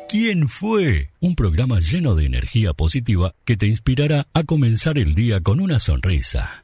¿Quién fue? Un programa lleno de energía positiva que te inspirará a comenzar el día con una sonrisa.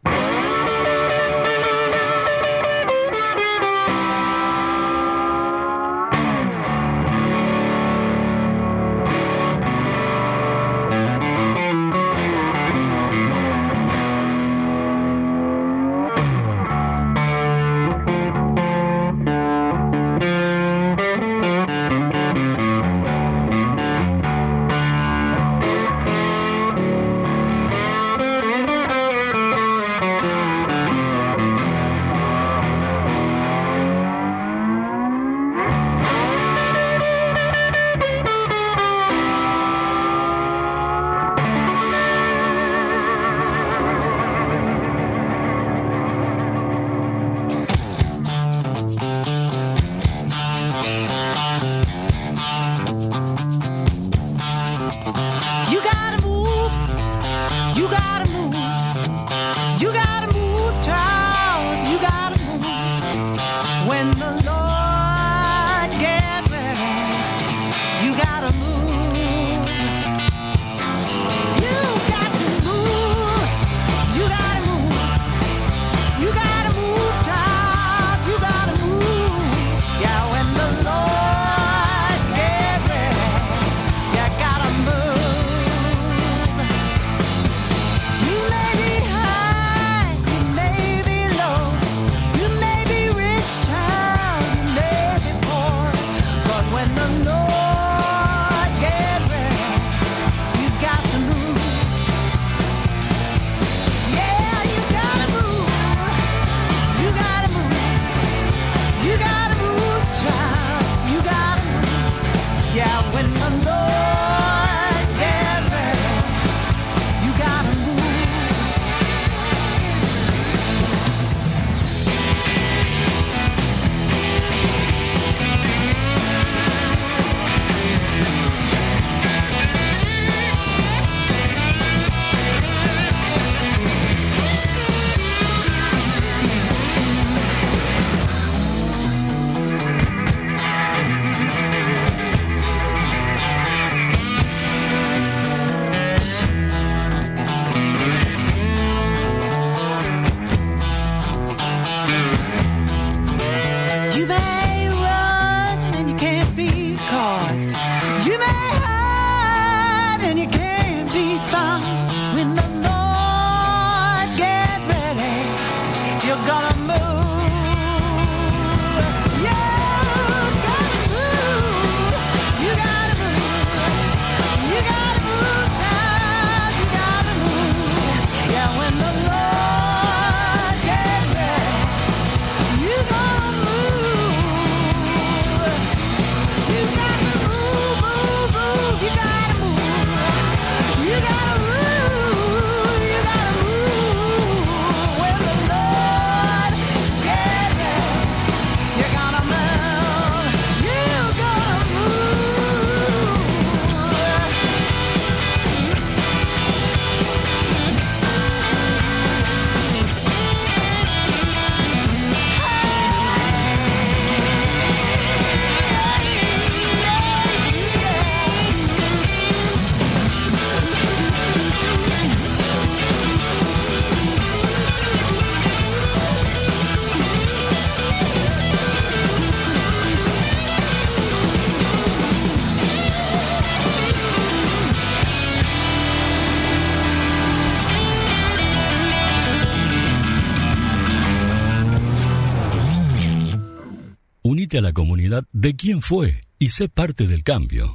Unite a la comunidad de Quién Fue y sé parte del cambio.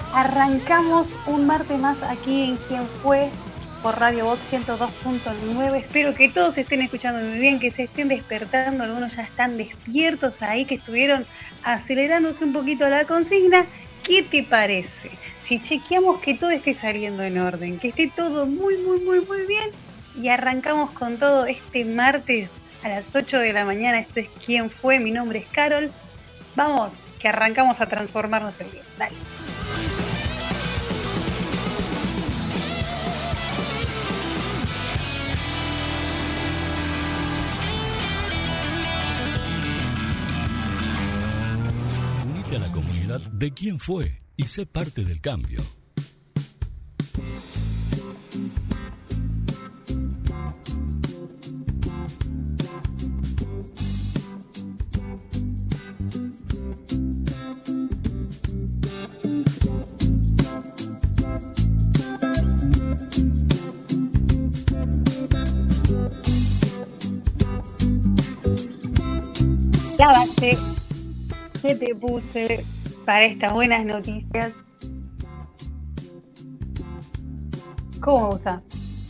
Arrancamos un martes más aquí en Quién Fue por Radio Voz 102.9. Espero que todos estén escuchando muy bien, que se estén despertando. Algunos ya están despiertos ahí, que estuvieron acelerándose un poquito la consigna. ¿Qué te parece? Si chequeamos que todo esté saliendo en orden, que esté todo muy bien, y arrancamos con todo este martes a las 8 de la mañana. Esto es Quién Fue, mi nombre es Carol. Vamos, que arrancamos a transformarnos el día. Dale. Unite a la comunidad de Quién Fue y sé parte del cambio. La base que te puse para estas buenas noticias. ¿Cómo me gusta?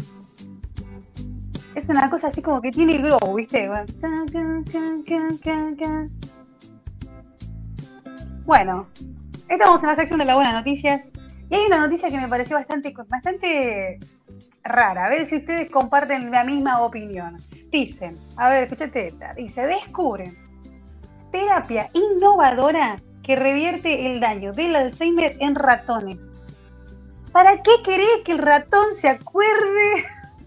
Es una cosa así como que tiene grow, ¿viste? Bueno, estamos en la sección de las buenas noticias y hay una noticia que me pareció bastante rara. A ver si ustedes comparten la misma opinión. Dicen, a ver, escúchate esta. Dice, descubren terapia innovadora que revierte el daño del Alzheimer en ratones. ¿Para qué querés que el ratón se acuerde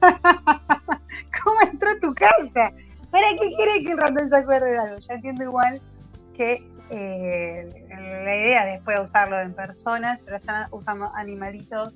cómo entró a tu casa? ¿Para qué querés que el ratón se acuerde de algo? Ya entiendo igual que la idea después de usarlo en personas, pero están usando animalitos.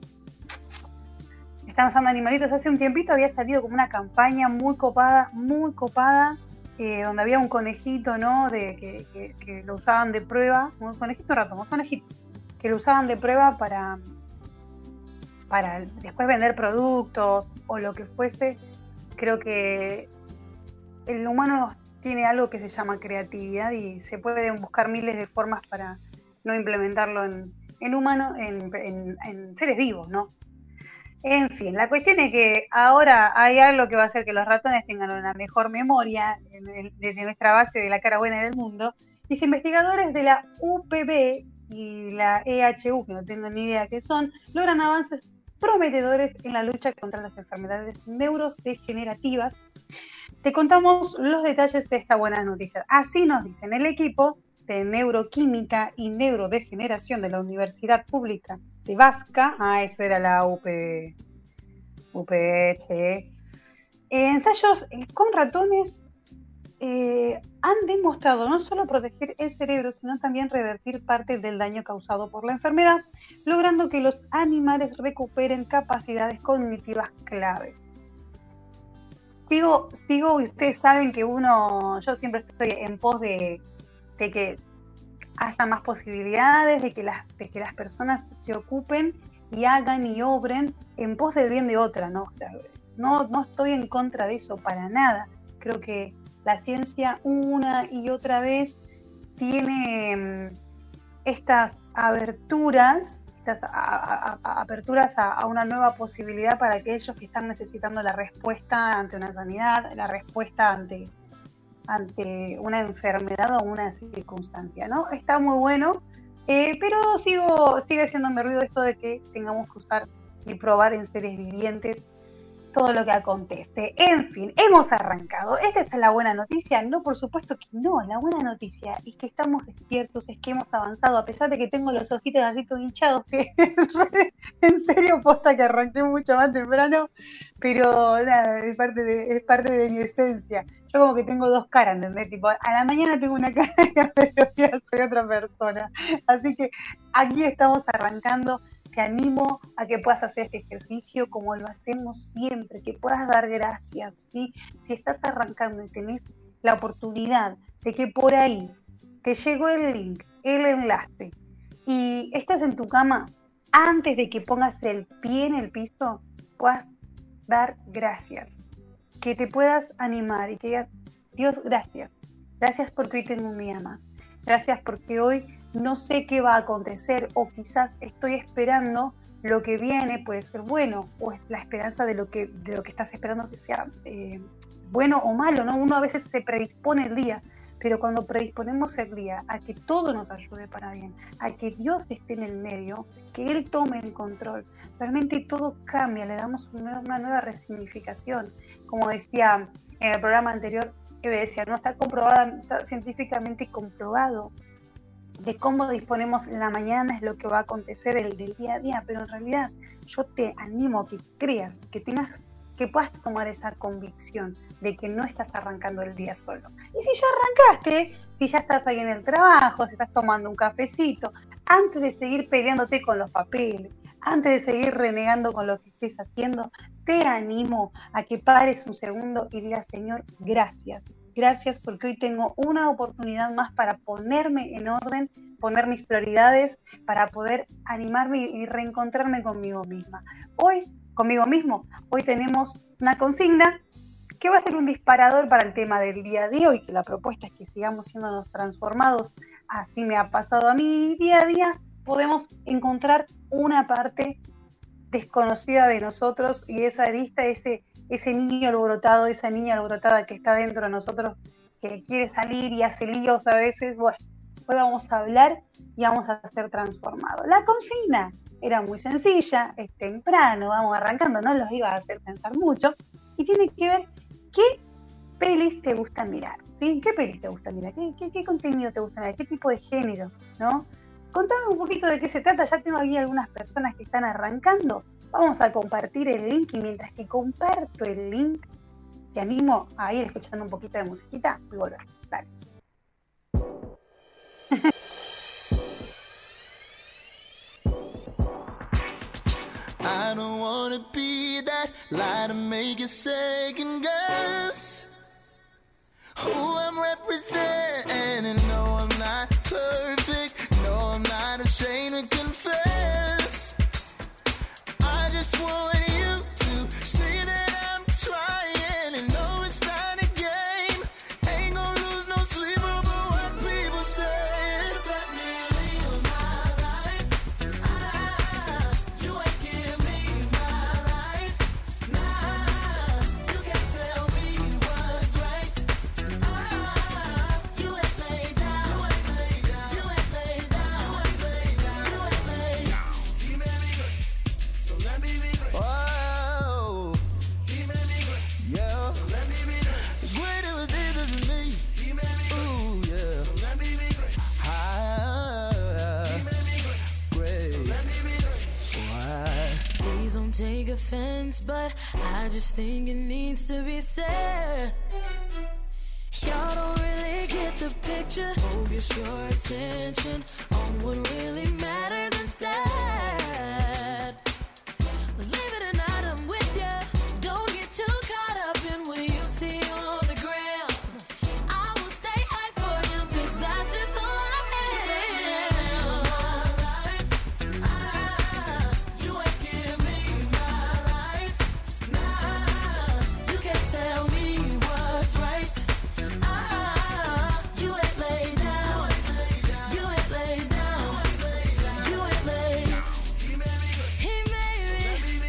Hace un tiempito había salido como una campaña muy copada, donde había un conejito, ¿no? Que lo usaban de prueba, un conejito que lo usaban de prueba para después vender productos o lo que fuese. Creo que el humano tiene algo que se llama creatividad y se pueden buscar miles de formas para no implementarlo en humanos, en seres vivos, ¿no? En fin, la cuestión es que ahora hay algo que va a hacer que los ratones tengan una mejor memoria desde nuestra base de la cara buena del mundo. Los investigadores de la UPB y la EHU, que no tengo ni idea qué son, logran avances prometedores en la lucha contra las enfermedades neurodegenerativas. Te contamos los detalles de esta buena noticia. Así nos dicen: el equipo de Neuroquímica y Neurodegeneración de la Universidad Pública de Vasca, esa era la UPH, ensayos con ratones han demostrado no solo proteger el cerebro, sino también revertir parte del daño causado por la enfermedad, logrando que los animales recuperen capacidades cognitivas claves. Sigo y ustedes saben que yo siempre estoy en pos de que haya más posibilidades, de que las personas se ocupen y hagan y obren en pos del bien de otra, ¿no? O sea, no estoy en contra de eso para nada. Creo que la ciencia una y otra vez tiene estas aperturas a una nueva posibilidad para aquellos que están necesitando la respuesta ante una sanidad, la respuesta ante una enfermedad o una circunstancia, ¿no? Está muy bueno, pero sigue haciéndome ruido esto de que tengamos que usar y probar en seres vivientes todo lo que acontece. En fin, hemos arrancado. ¿Esta es la buena noticia? No, por supuesto que no. La buena noticia es que estamos despiertos, es que hemos avanzado, a pesar de que tengo los ojitos así todos hinchados, que en serio posta que arranqué mucho más temprano, pero nada, es parte de mi esencia. Yo como que tengo dos caras, ¿entendés? Tipo, a la mañana tengo una cara y a mediodía soy otra persona. Así que aquí estamos arrancando. Te animo a que puedas hacer este ejercicio como lo hacemos siempre, que puedas dar gracias, ¿sí? Si estás arrancando y tenés la oportunidad de que por ahí te llegó el link, el enlace, y estás en tu cama, antes de que pongas el pie en el piso, puedas dar gracias, que te puedas animar y que digas: Dios, gracias porque hoy tengo un día más, gracias porque hoy no sé qué va a acontecer, o quizás estoy esperando lo que viene, puede ser bueno, o es la esperanza de lo que estás esperando que sea bueno o malo, ¿no? Uno a veces se predispone el día, pero cuando predisponemos el día a que todo nos ayude para bien, a que Dios esté en el medio, que Él tome el control, realmente todo cambia, le damos una nueva resignificación. Como decía en el programa anterior, que decía, no está comprobada, está científicamente comprobado de cómo disponemos la mañana es lo que va a acontecer el del día a día, pero en realidad yo te animo a que creas, que puedas tomar esa convicción de que no estás arrancando el día solo. Y si ya arrancaste, si ya estás ahí en el trabajo, si estás tomando un cafecito, antes de seguir peleándote con los papeles, antes de seguir renegando con lo que estés haciendo, te animo a que pares un segundo y digas, Señor, gracias. Gracias porque hoy tengo una oportunidad más para ponerme en orden, poner mis prioridades, para poder animarme y reencontrarme conmigo misma. Hoy, conmigo mismo, hoy tenemos una consigna que va a ser un disparador para el tema del día de hoy, que la propuesta es que sigamos siendo transformados. Así me ha pasado a mí día a día. Podemos encontrar una parte desconocida de nosotros y esa arista, ese niño alborotado, esa niña alborotada que está dentro de nosotros, que quiere salir y hace líos a veces. Bueno, hoy vamos a hablar y vamos a ser transformados. La consigna era muy sencilla, es temprano, vamos arrancando, no los iba a hacer pensar mucho, y tiene que ver qué pelis te gusta mirar, ¿sí? ¿Qué pelis te gusta mirar? ¿Qué contenido te gusta mirar? ¿Qué tipo de género? ¿No? Contame un poquito de qué se trata, ya tengo aquí algunas personas que están arrancando. Vamos a compartir el link y mientras que comparto el link, te animo a ir escuchando un poquito de musiquita y volver. Dale. I don't wanna be that lie to make you second guess who I'm representing. No, I'm not perfect. No, I'm not ashamed to confess. I just want you to see that I'm trying and know it's not a game. Ain't gonna lose no sleep over what people say. Just let me live my life. You ain't give me my life. Nah, you can't tell me what's right. You ain't laid down. You ain't laid down. You ain't laid down. You ain't laid down. You ain't laid down. He made me great, so let me be great. Oh, he made me great, yeah. So let me be great. Greater is he than me. He made me great. Ooh, yeah. So let me be great. He made me great. So let me be great. Why? Please don't take offense, but I just think it needs to be said. Y'all don't really get the picture. Focus your attention on what really matters instead. Believe it or not, I'm with ya. Don't get too caught up in what you see on the gram. I will stay high for you, 'cause that's just who I am. You ain't give me my life. Nah, you can't tell me what's right. You ain't laid down. You ain't laid down. You ain't laid. He made me.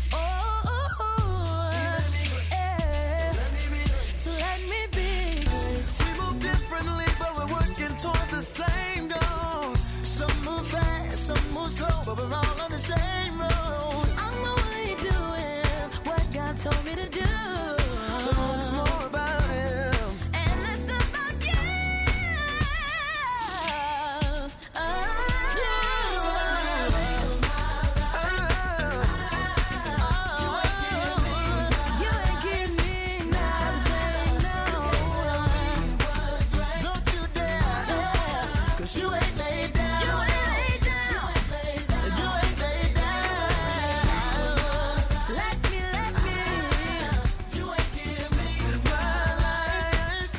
Oh, yeah. So let me be great. We move differently, but we're working towards the same goals. Some move fast, some move slow, but we're all on the same road. I'm only doing what God told me to do. So it's more about him. And it's about you. You ain't give me nothing, no. Don't you dare, 'cause you ain't laid down. You ain't laid down. You ain't laid down. Let me. You ain't give me my life.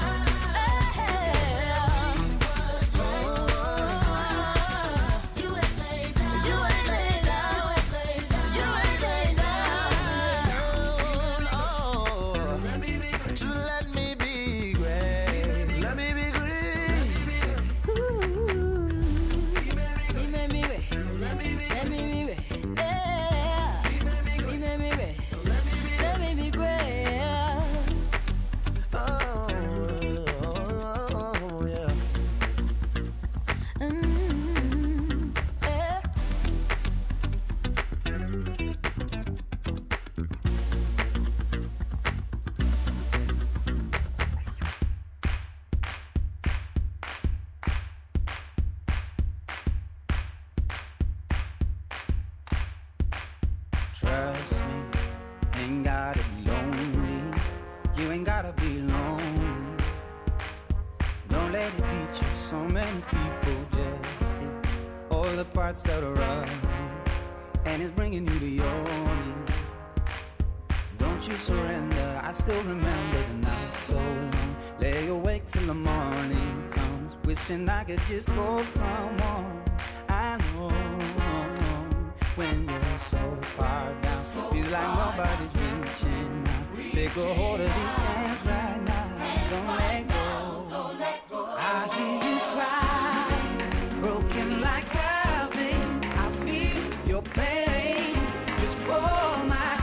You ain't laid down. You ain't laid down. You ain't laid down. Oh, just let me be great. Let me be great. trust me. Ain't gotta be lonely. You ain't gotta be lonely. Don't let it beat you. So many people just see all the parts that are ugly, and it's bringing you to your knees. Don't you surrender. I still remember the night so long. Lay awake till the morning comes, wishing I could just call someone I know. When you're so far down, feels like nobody's reaching out. Take a hold of these hands right now. Don't let go. I hear you cry, broken like a thing. I feel your pain. Just call my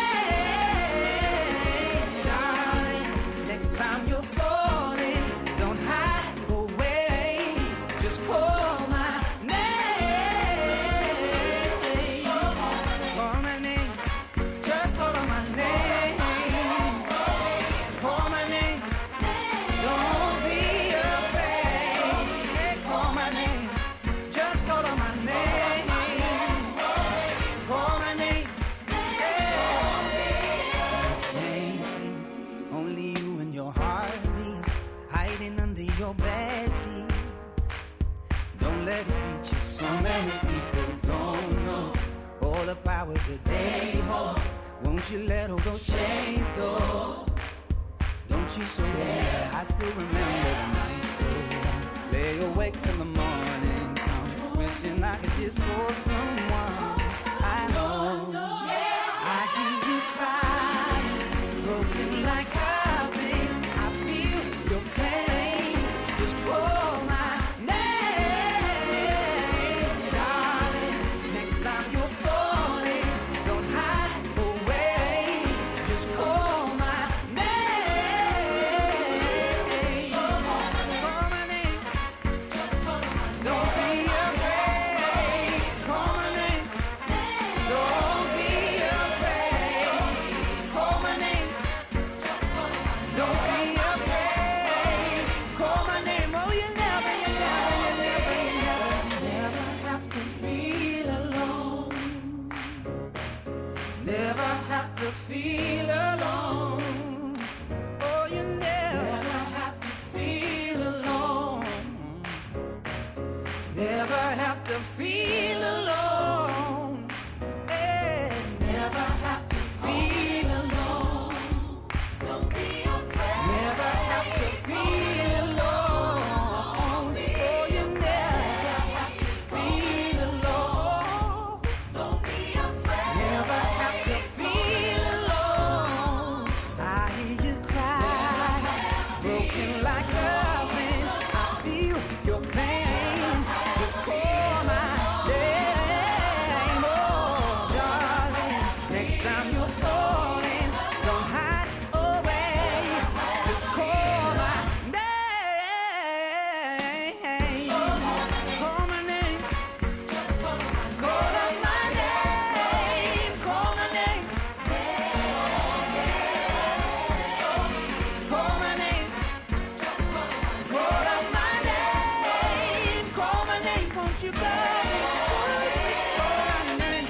name, darling. Next time you're falling, don't hide away. Just call my name. Call my name. Just call my name. Call my name. Don't be afraid. Yeah, call my name. Just call my name. Call my name. Can't sleep. Only you and your heartbeat hiding under your bed sheets. Don't let it beat you. So many people don't know all the power that they hold. Won't you let all those chains go? Don't you surrender. I still remember the night so long. Lay awake till the morning comes, wishing I could just call someone I know. I hear you cry, broken like a thing. I feel your pain. Just call my name, darling. Next time you're falling, don't hide away. Just call my name. Call my name. Don't be afraid. Call my name. Don't be afraid. Call my name. Don't be afraid. Call my name. Oh, you never have to feel alone. Never have to feel alone. Oh, you never have to feel alone. Never have to feel alone. Eh, never have to feel alone. Don't be afraid. Never have to feel alone. Oh, you never have to feel alone. Don't be afraid. Never have to feel alone. I hear you cry, broken like a wind. I feel your pain. Just call my name, oh darling. Next time you're falling, don't hide away. Just call my name. Call my name. Call up my name. Call my name. Call my name. Call up my name. Call my name. Won't you go? Call my name.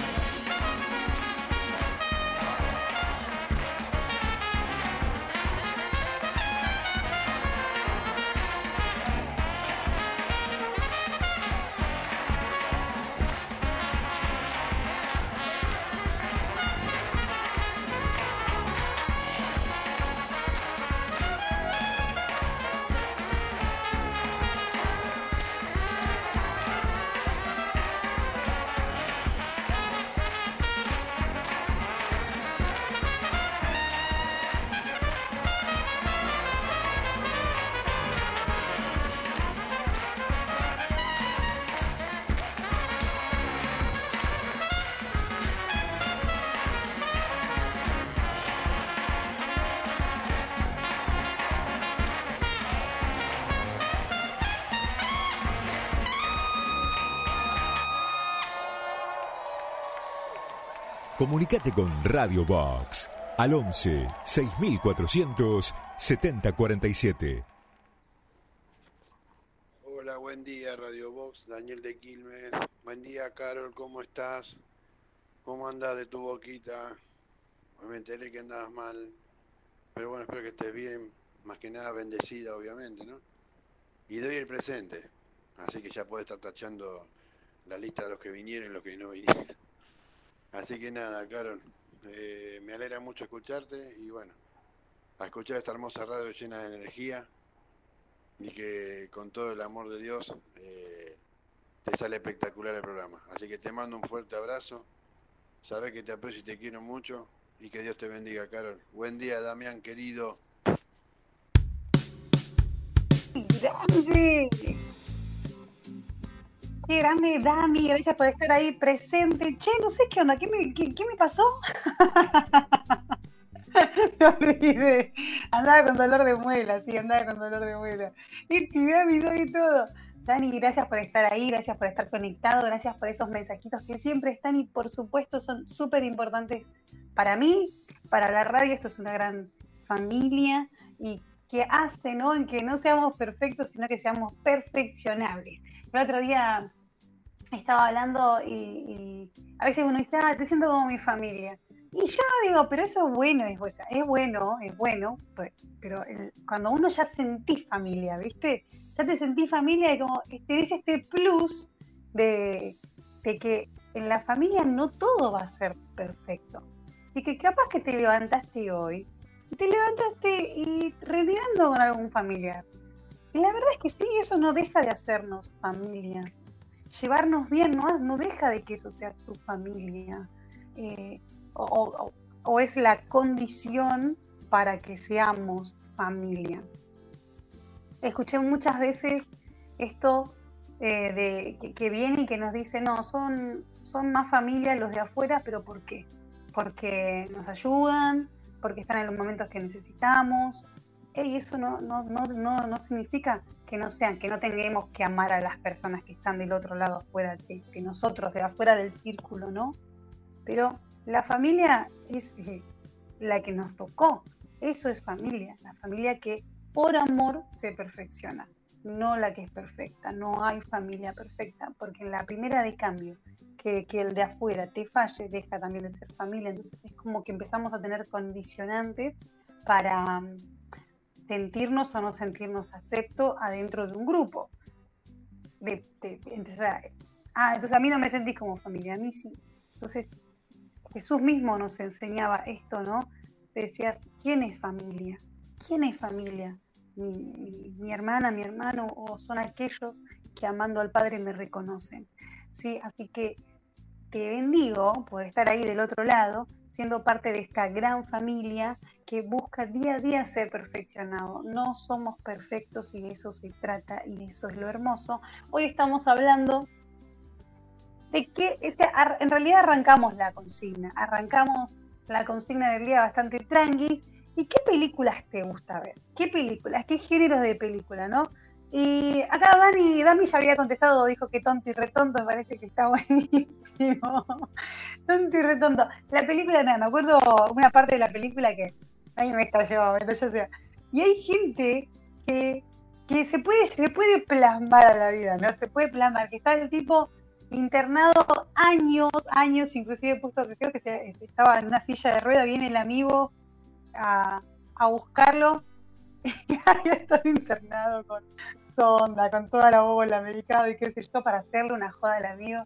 Comunicate con Radio Box al 11 6400 7047. Hola, buen día Radio Box, Daniel de Quilmes. Buen día, Carol, ¿cómo estás? ¿Cómo andás de tu boquita? Me enteré que andabas mal, pero bueno, espero que estés bien, más que nada bendecida, obviamente, ¿no? Y doy el presente, así que ya puedes estar tachando la lista de los que vinieron y los que no vinieron. Así que nada, Carol, me alegra mucho escucharte y bueno, a escuchar esta hermosa radio llena de energía y que con todo el amor de Dios te sale espectacular el programa. Así que te mando un fuerte abrazo, sabes que te aprecio y te quiero mucho y que Dios te bendiga, Carol. Buen día, Damián, querido. ¡Grande! ¡Qué grande, Dami! Gracias por estar ahí presente. Che, no sé qué onda, ¿qué me pasó? Me olvidé. Andaba con dolor de muela, sí, andaba con dolor de muela. Dami, soy todo. Dani, gracias por estar ahí, gracias por estar conectado, gracias por esos mensajitos que siempre están y por supuesto son súper importantes para mí, para la radio. Esto es una gran familia y que hace, ¿no?, en que no seamos perfectos, sino que seamos perfeccionables. El otro día estaba hablando y a veces uno dice, te siento como mi familia. Y yo digo, pero eso es bueno, es bueno, pero cuando uno ya sentís familia, ¿viste? Ya te sentís familia y como tenés este plus de que en la familia no todo va a ser perfecto. Así que capaz que te levantaste hoy, y te levantaste y renegando con algún familiar. Y la verdad es que sí, eso no deja de hacernos familia. Llevarnos bien no deja de que eso sea tu familia. O es la condición para que seamos familia. Escuché muchas veces esto que viene y que nos dice, no, son más familia los de afuera, pero ¿por qué? Porque nos ayudan, porque están en los momentos que necesitamos. Y eso no significa que no tengamos que amar a las personas que están del otro lado afuera de nosotros, de afuera del círculo, ¿no? Pero la familia es la que nos tocó. Eso es familia, la familia que por amor se perfecciona, no la que es perfecta. No hay familia perfecta, porque en la primera de cambio, que el de afuera te falle, deja también de ser familia. Entonces es como que empezamos a tener condicionantes para sentirnos o no sentirnos acepto adentro de un grupo. Entonces a mí no me sentís como familia, a mí sí. Entonces Jesús mismo nos enseñaba esto, ¿no? Decías, ¿quién es familia? ¿Quién es familia? Mi hermana, mi hermano, o son aquellos que amando al Padre me reconocen, ¿sí? Así que te bendigo por estar ahí del otro lado, siendo parte de esta gran familia que busca día a día ser perfeccionado. No somos perfectos y de eso se trata y eso es lo hermoso. Hoy estamos hablando de que en realidad arrancamos la consigna del día bastante tranquis. ¿Y qué películas te gusta ver? ¿Qué películas? ¿Qué géneros de película, no? Y acá Dami ya había contestado, dijo que Tonto y Retonto, me parece que está buenísimo. Tonto y Retonto. La película, me acuerdo una parte de la película que ahí me estalló, o sea. Y hay gente que se puede plasmar a la vida, ¿no? Se puede plasmar, que está el tipo internado años, inclusive puesto que creo que estaba en una silla de rueda, viene el amigo a buscarlo y había estado internado con sonda, con toda la bola, medicado y qué sé yo, para hacerle una joda al amigo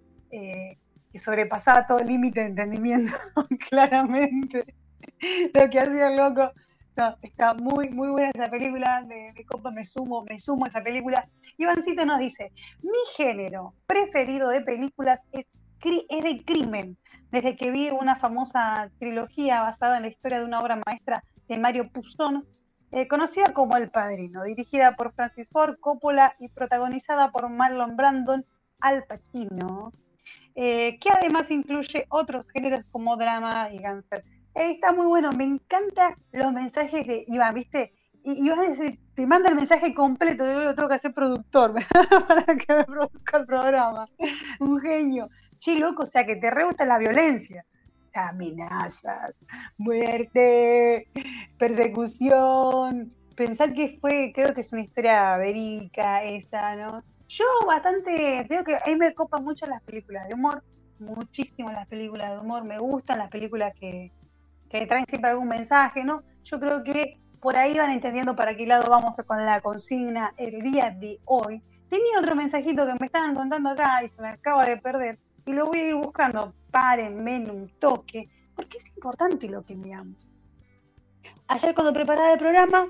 que sobrepasaba todo límite de entendimiento, claramente, lo que hacía el loco. No, está muy buena esa película, de copa me sumo a esa película. Ivancito nos dice, mi género preferido de películas es de crimen. Desde que vi una famosa trilogía basada en la historia de una obra maestra de Mario Puzo, conocida como El Padrino, dirigida por Francis Ford Coppola y protagonizada por Marlon Brando, Al Pacino, que además incluye otros géneros como drama y gánster. Está muy bueno, me encantan los mensajes de Iván, ¿viste? Y Iván te manda el mensaje completo, yo lo tengo que hacer productor para que me produzca el programa. Un genio. Che, loco, o sea, que te re gusta la violencia. Amenazas, muerte, persecución. Pensar que creo que es una historia verídica esa, ¿no? Yo creo que a mí me copan mucho las películas de humor, muchísimo las películas de humor, me gustan las películas que traen siempre algún mensaje, ¿no? Yo creo que por ahí van entendiendo para qué lado vamos con la consigna el día de hoy. Tenía otro mensajito que me estaban contando acá y se me acaba de perder y lo voy a ir buscando. Párenme en un toque, porque es importante lo que miramos. Ayer cuando preparaba el programa,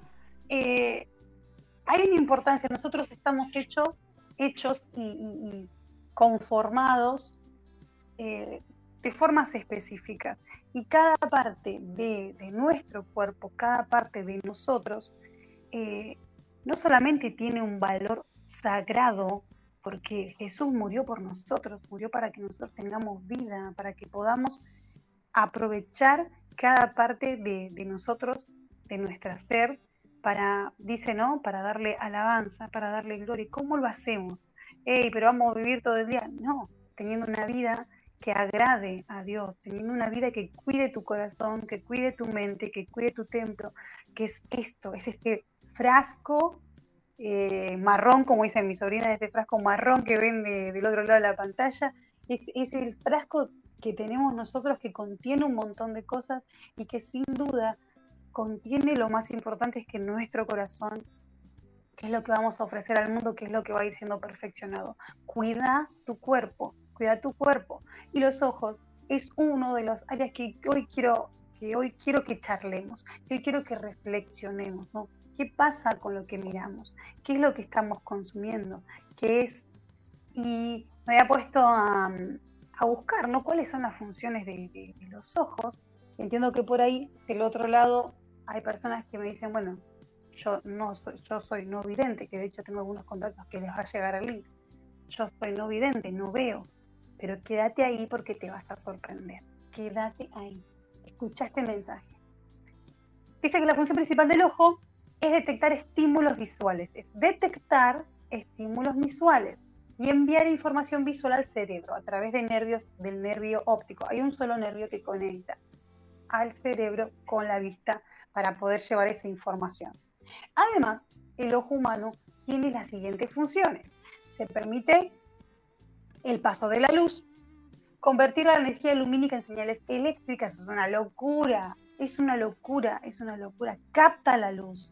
hay una importancia, nosotros estamos hechos y conformados de formas específicas y cada parte de nuestro cuerpo, cada parte de nosotros no solamente tiene un valor sagrado porque Jesús murió por nosotros, murió para que nosotros tengamos vida, para que podamos aprovechar cada parte de nosotros, de nuestra ser, para, dice, ¿no? Para darle alabanza, para darle gloria. ¿Cómo lo hacemos? Pero vamos a vivir todo el día. No, teniendo una vida que agrade a Dios, teniendo una vida que cuide tu corazón, que cuide tu mente, que cuide tu templo, que es esto, es este frasco marrón, como dice mi sobrina, este frasco marrón que ven del otro lado de la pantalla, es el frasco que tenemos nosotros que contiene un montón de cosas y que sin duda contiene lo más importante, es que nuestro corazón, que es lo que vamos a ofrecer al mundo, que es lo que va a ir siendo perfeccionado. Cuida tu cuerpo. Y los ojos es uno de las áreas que hoy quiero que charlemos, que hoy quiero que reflexionemos, ¿no? ¿Qué pasa con lo que miramos? ¿Qué es lo que estamos consumiendo? ¿Qué es? Y me había puesto a buscar, ¿no? ¿Cuáles son las funciones de los ojos? Entiendo que por ahí, del otro lado, hay personas que me dicen, bueno, yo soy no vidente, que de hecho tengo algunos contactos que les va a llegar el link. Yo soy no vidente, no veo, pero quédate ahí porque te vas a sorprender. Quédate ahí. Escucha este mensaje. Dice que la función principal del ojo es detectar estímulos visuales, y enviar información visual al cerebro a través de nervios del nervio óptico. Hay un solo nervio que conecta al cerebro con la vista para poder llevar esa información. Además, el ojo humano tiene las siguientes funciones. Se permite el paso de la luz, convertir la energía lumínica en señales eléctricas. Es una locura. Capta la luz.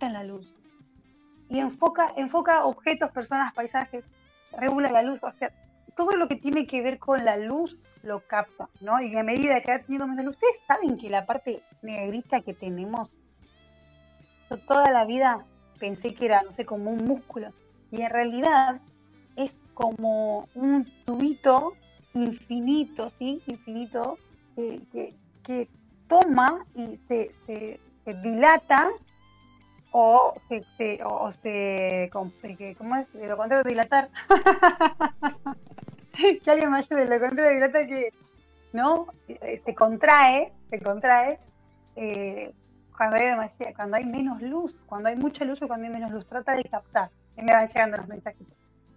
Y enfoca objetos, personas, paisajes, regula la luz, o sea, todo lo que tiene que ver con la luz lo capta, ¿no? Y a medida que va teniendo menos luz, ustedes saben que la parte negrita que tenemos, yo toda la vida pensé que era, no sé, como un músculo, y en realidad es como un tubito infinito, ¿sí? Infinito, que toma y se dilata o ¿cómo es? De lo contrario de dilatar. Que alguien me ayude, lo contrario de dilatar, que no se contrae cuando hay menos luz, cuando hay mucha luz o cuando hay menos luz. Trata de captar, y me van llegando los mensajitos.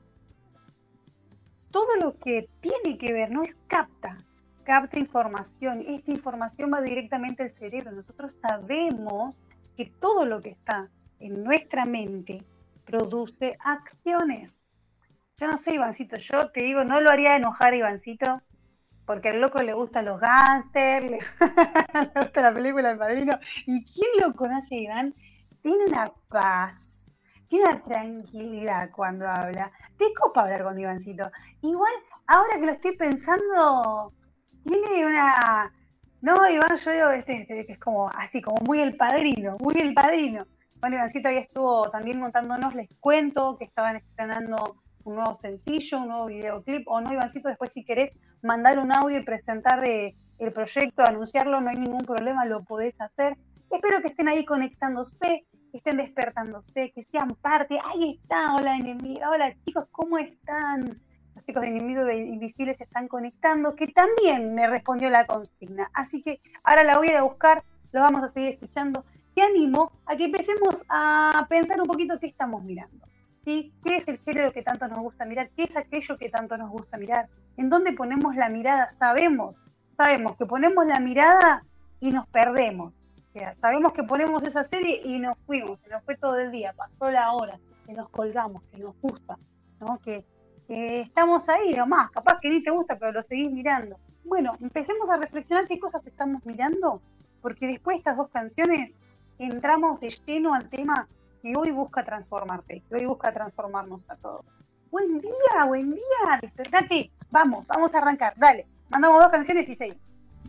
Todo lo que tiene que ver, no es capta información. Esta información va directamente al cerebro. Nosotros sabemos que todo lo que está en nuestra mente produce acciones. Yo no sé, Ivancito, yo te digo, no lo haría enojar a Ivancito, porque al loco le gustan los gángsters, le gusta la película El Padrino, y quien lo conoce, Iván, tiene una paz, tiene una tranquilidad cuando habla. Te copa hablar con Ivancito. Igual, ahora que lo estoy pensando, tiene una... No, Iván, yo digo que es como así, como muy el padrino. Bueno, Ivancito ahí estuvo también contándonos, les cuento que estaban estrenando un nuevo sencillo, un nuevo videoclip, o no, Ivancito, después si querés mandar un audio y presentar el proyecto, anunciarlo, no hay ningún problema, lo podés hacer. Espero que estén ahí conectándose, que estén despertándose, que sean parte. Ahí está, hola enemigo, hola chicos, ¿cómo están? Los chicos de Enemigos Invisibles se están conectando, que también me respondió la consigna. Así que ahora la voy a ir a buscar, lo vamos a seguir escuchando. Te animo a que empecemos a pensar un poquito qué estamos mirando, ¿sí? ¿Qué es el género que tanto nos gusta mirar? ¿Qué es aquello que tanto nos gusta mirar? ¿En dónde ponemos la mirada? Sabemos que ponemos la mirada y nos perdemos. O sea, sabemos que ponemos esa serie y nos fuimos, se nos fue todo el día, pasó la hora, que nos colgamos, que nos gusta, ¿no? Que estamos ahí nomás, capaz que ni te gusta, pero lo seguís mirando. Bueno, empecemos a reflexionar qué cosas estamos mirando, porque después de estas 2 canciones entramos de lleno al tema que hoy busca transformarte, que hoy busca transformarnos a todos. Buen día, despertate, vamos a arrancar, dale, mandamos 2 canciones y seguimos.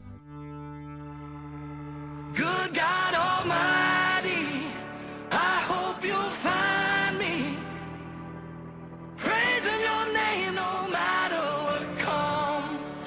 Good God Almighty, I hope you'll find me praising your name no matter what comes.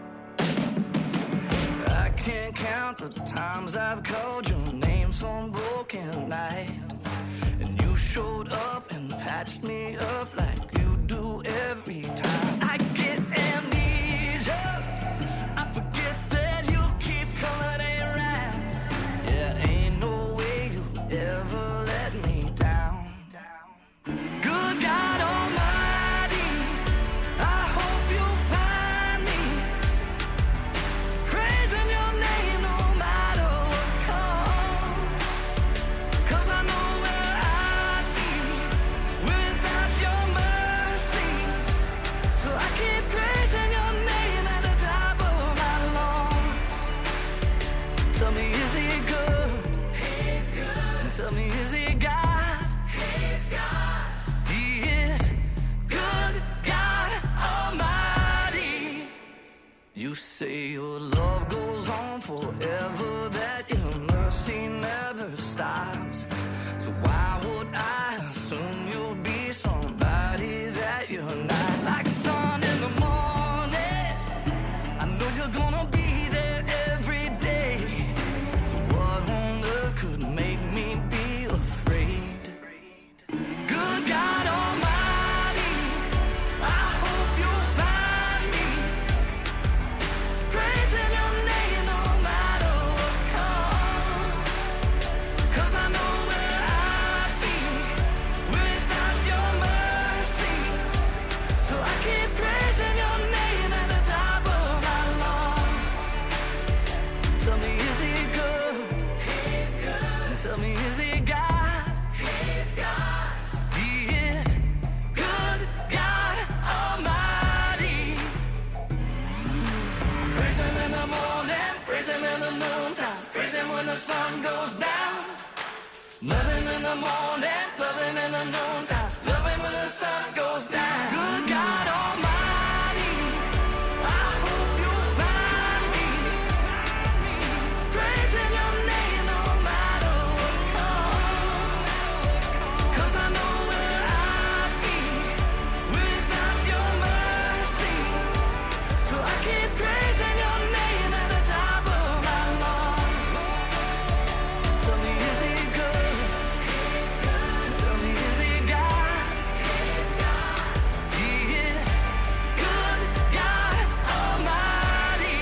I can't count the times I've called your name some broken night, and you showed up and patched me up like you do every time. I get amnesia, I forget that you keep coming around. Yeah, ain't no way you ever let me down. Good God Almighty, I hope you'll find me praising your name no matter what comes. 'Cause I know where I'd be without your mercy. So I keep praising your name at the top of my lungs. Tell me, is he good? He's good. Tell me, is he God? He's God. He is good, God Almighty. You say your love goes on forever, that your mercy never stops. So why would I assume you'll be somebody that you're not? Like sun in the morning, I know you're gonna be there every day. So what on earth could make me be afraid? Good God Almighty, I hope you'll find me praising your name no matter what comes. 'Cause I know where I'd be without your mercy. So I keep praising your name at the top of my lungs. Tell me, is he good? He's good. Tell me, is he God? He's God. He is good, God Almighty. Praise him in the morning, praise him in the noontime, praise him when the sun goes down. Love him in the morning, love him in the noontime, love him when the sun goes down. Good God Almighty, I hope you'll find me praising your name no matter what comes. 'Cause I know where I'd be without your mercy. So I keep praising your name at the top of my lungs. Tell me, is he good? Tell me, is he God? He is good, God Almighty.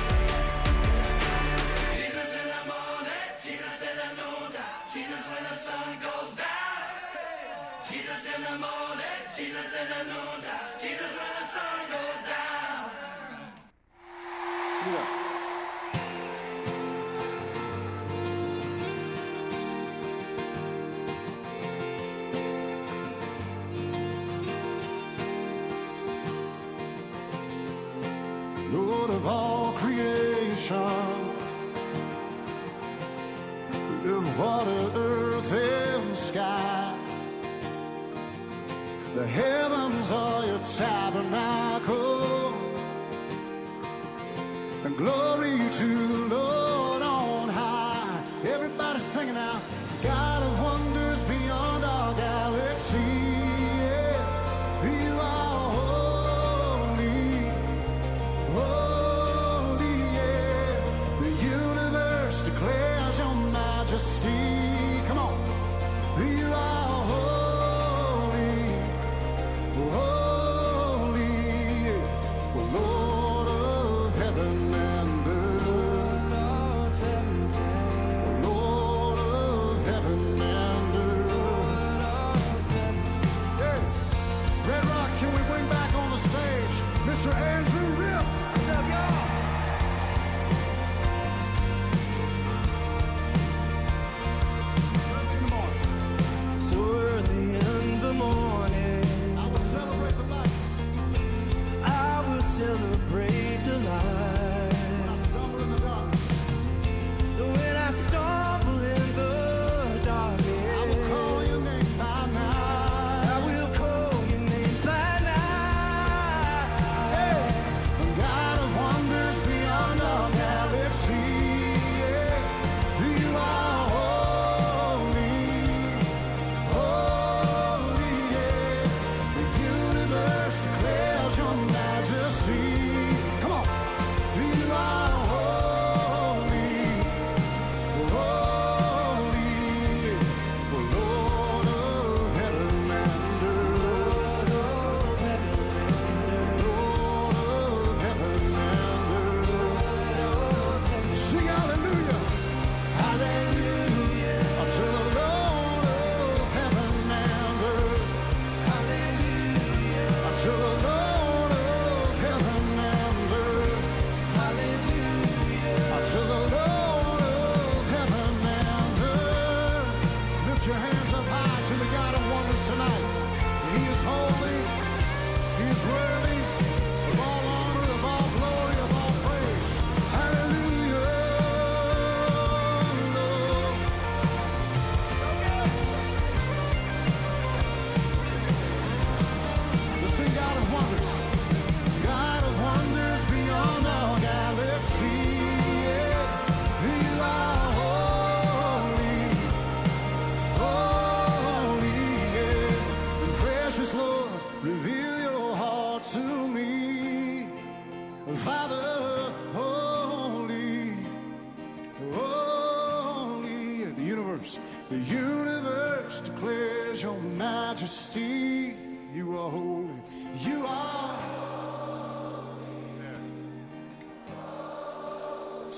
Jesus in the morning, Jesus in the noontime, Jesus when the sun goes down. Jesus in the morning, Jesus in the noontime, Jesus when the sun goes down. Lord of all creation, of water, earth, and sky. The heavens are your tabernacle, and glory to the Lord on high. Everybody singing out, God of wonders beyond our galaxy. Yeah. You are holy, holy, yeah. The universe declares your majesty. Come on. You are holy, holy, yeah. Lord of heaven and earth. Lord of heaven and earth. Hey, Red Rocks, can we bring back on the stage Mr. Andrew Rip? What's up, y'all? Early in the morning. So early in the morning, I will celebrate the lights.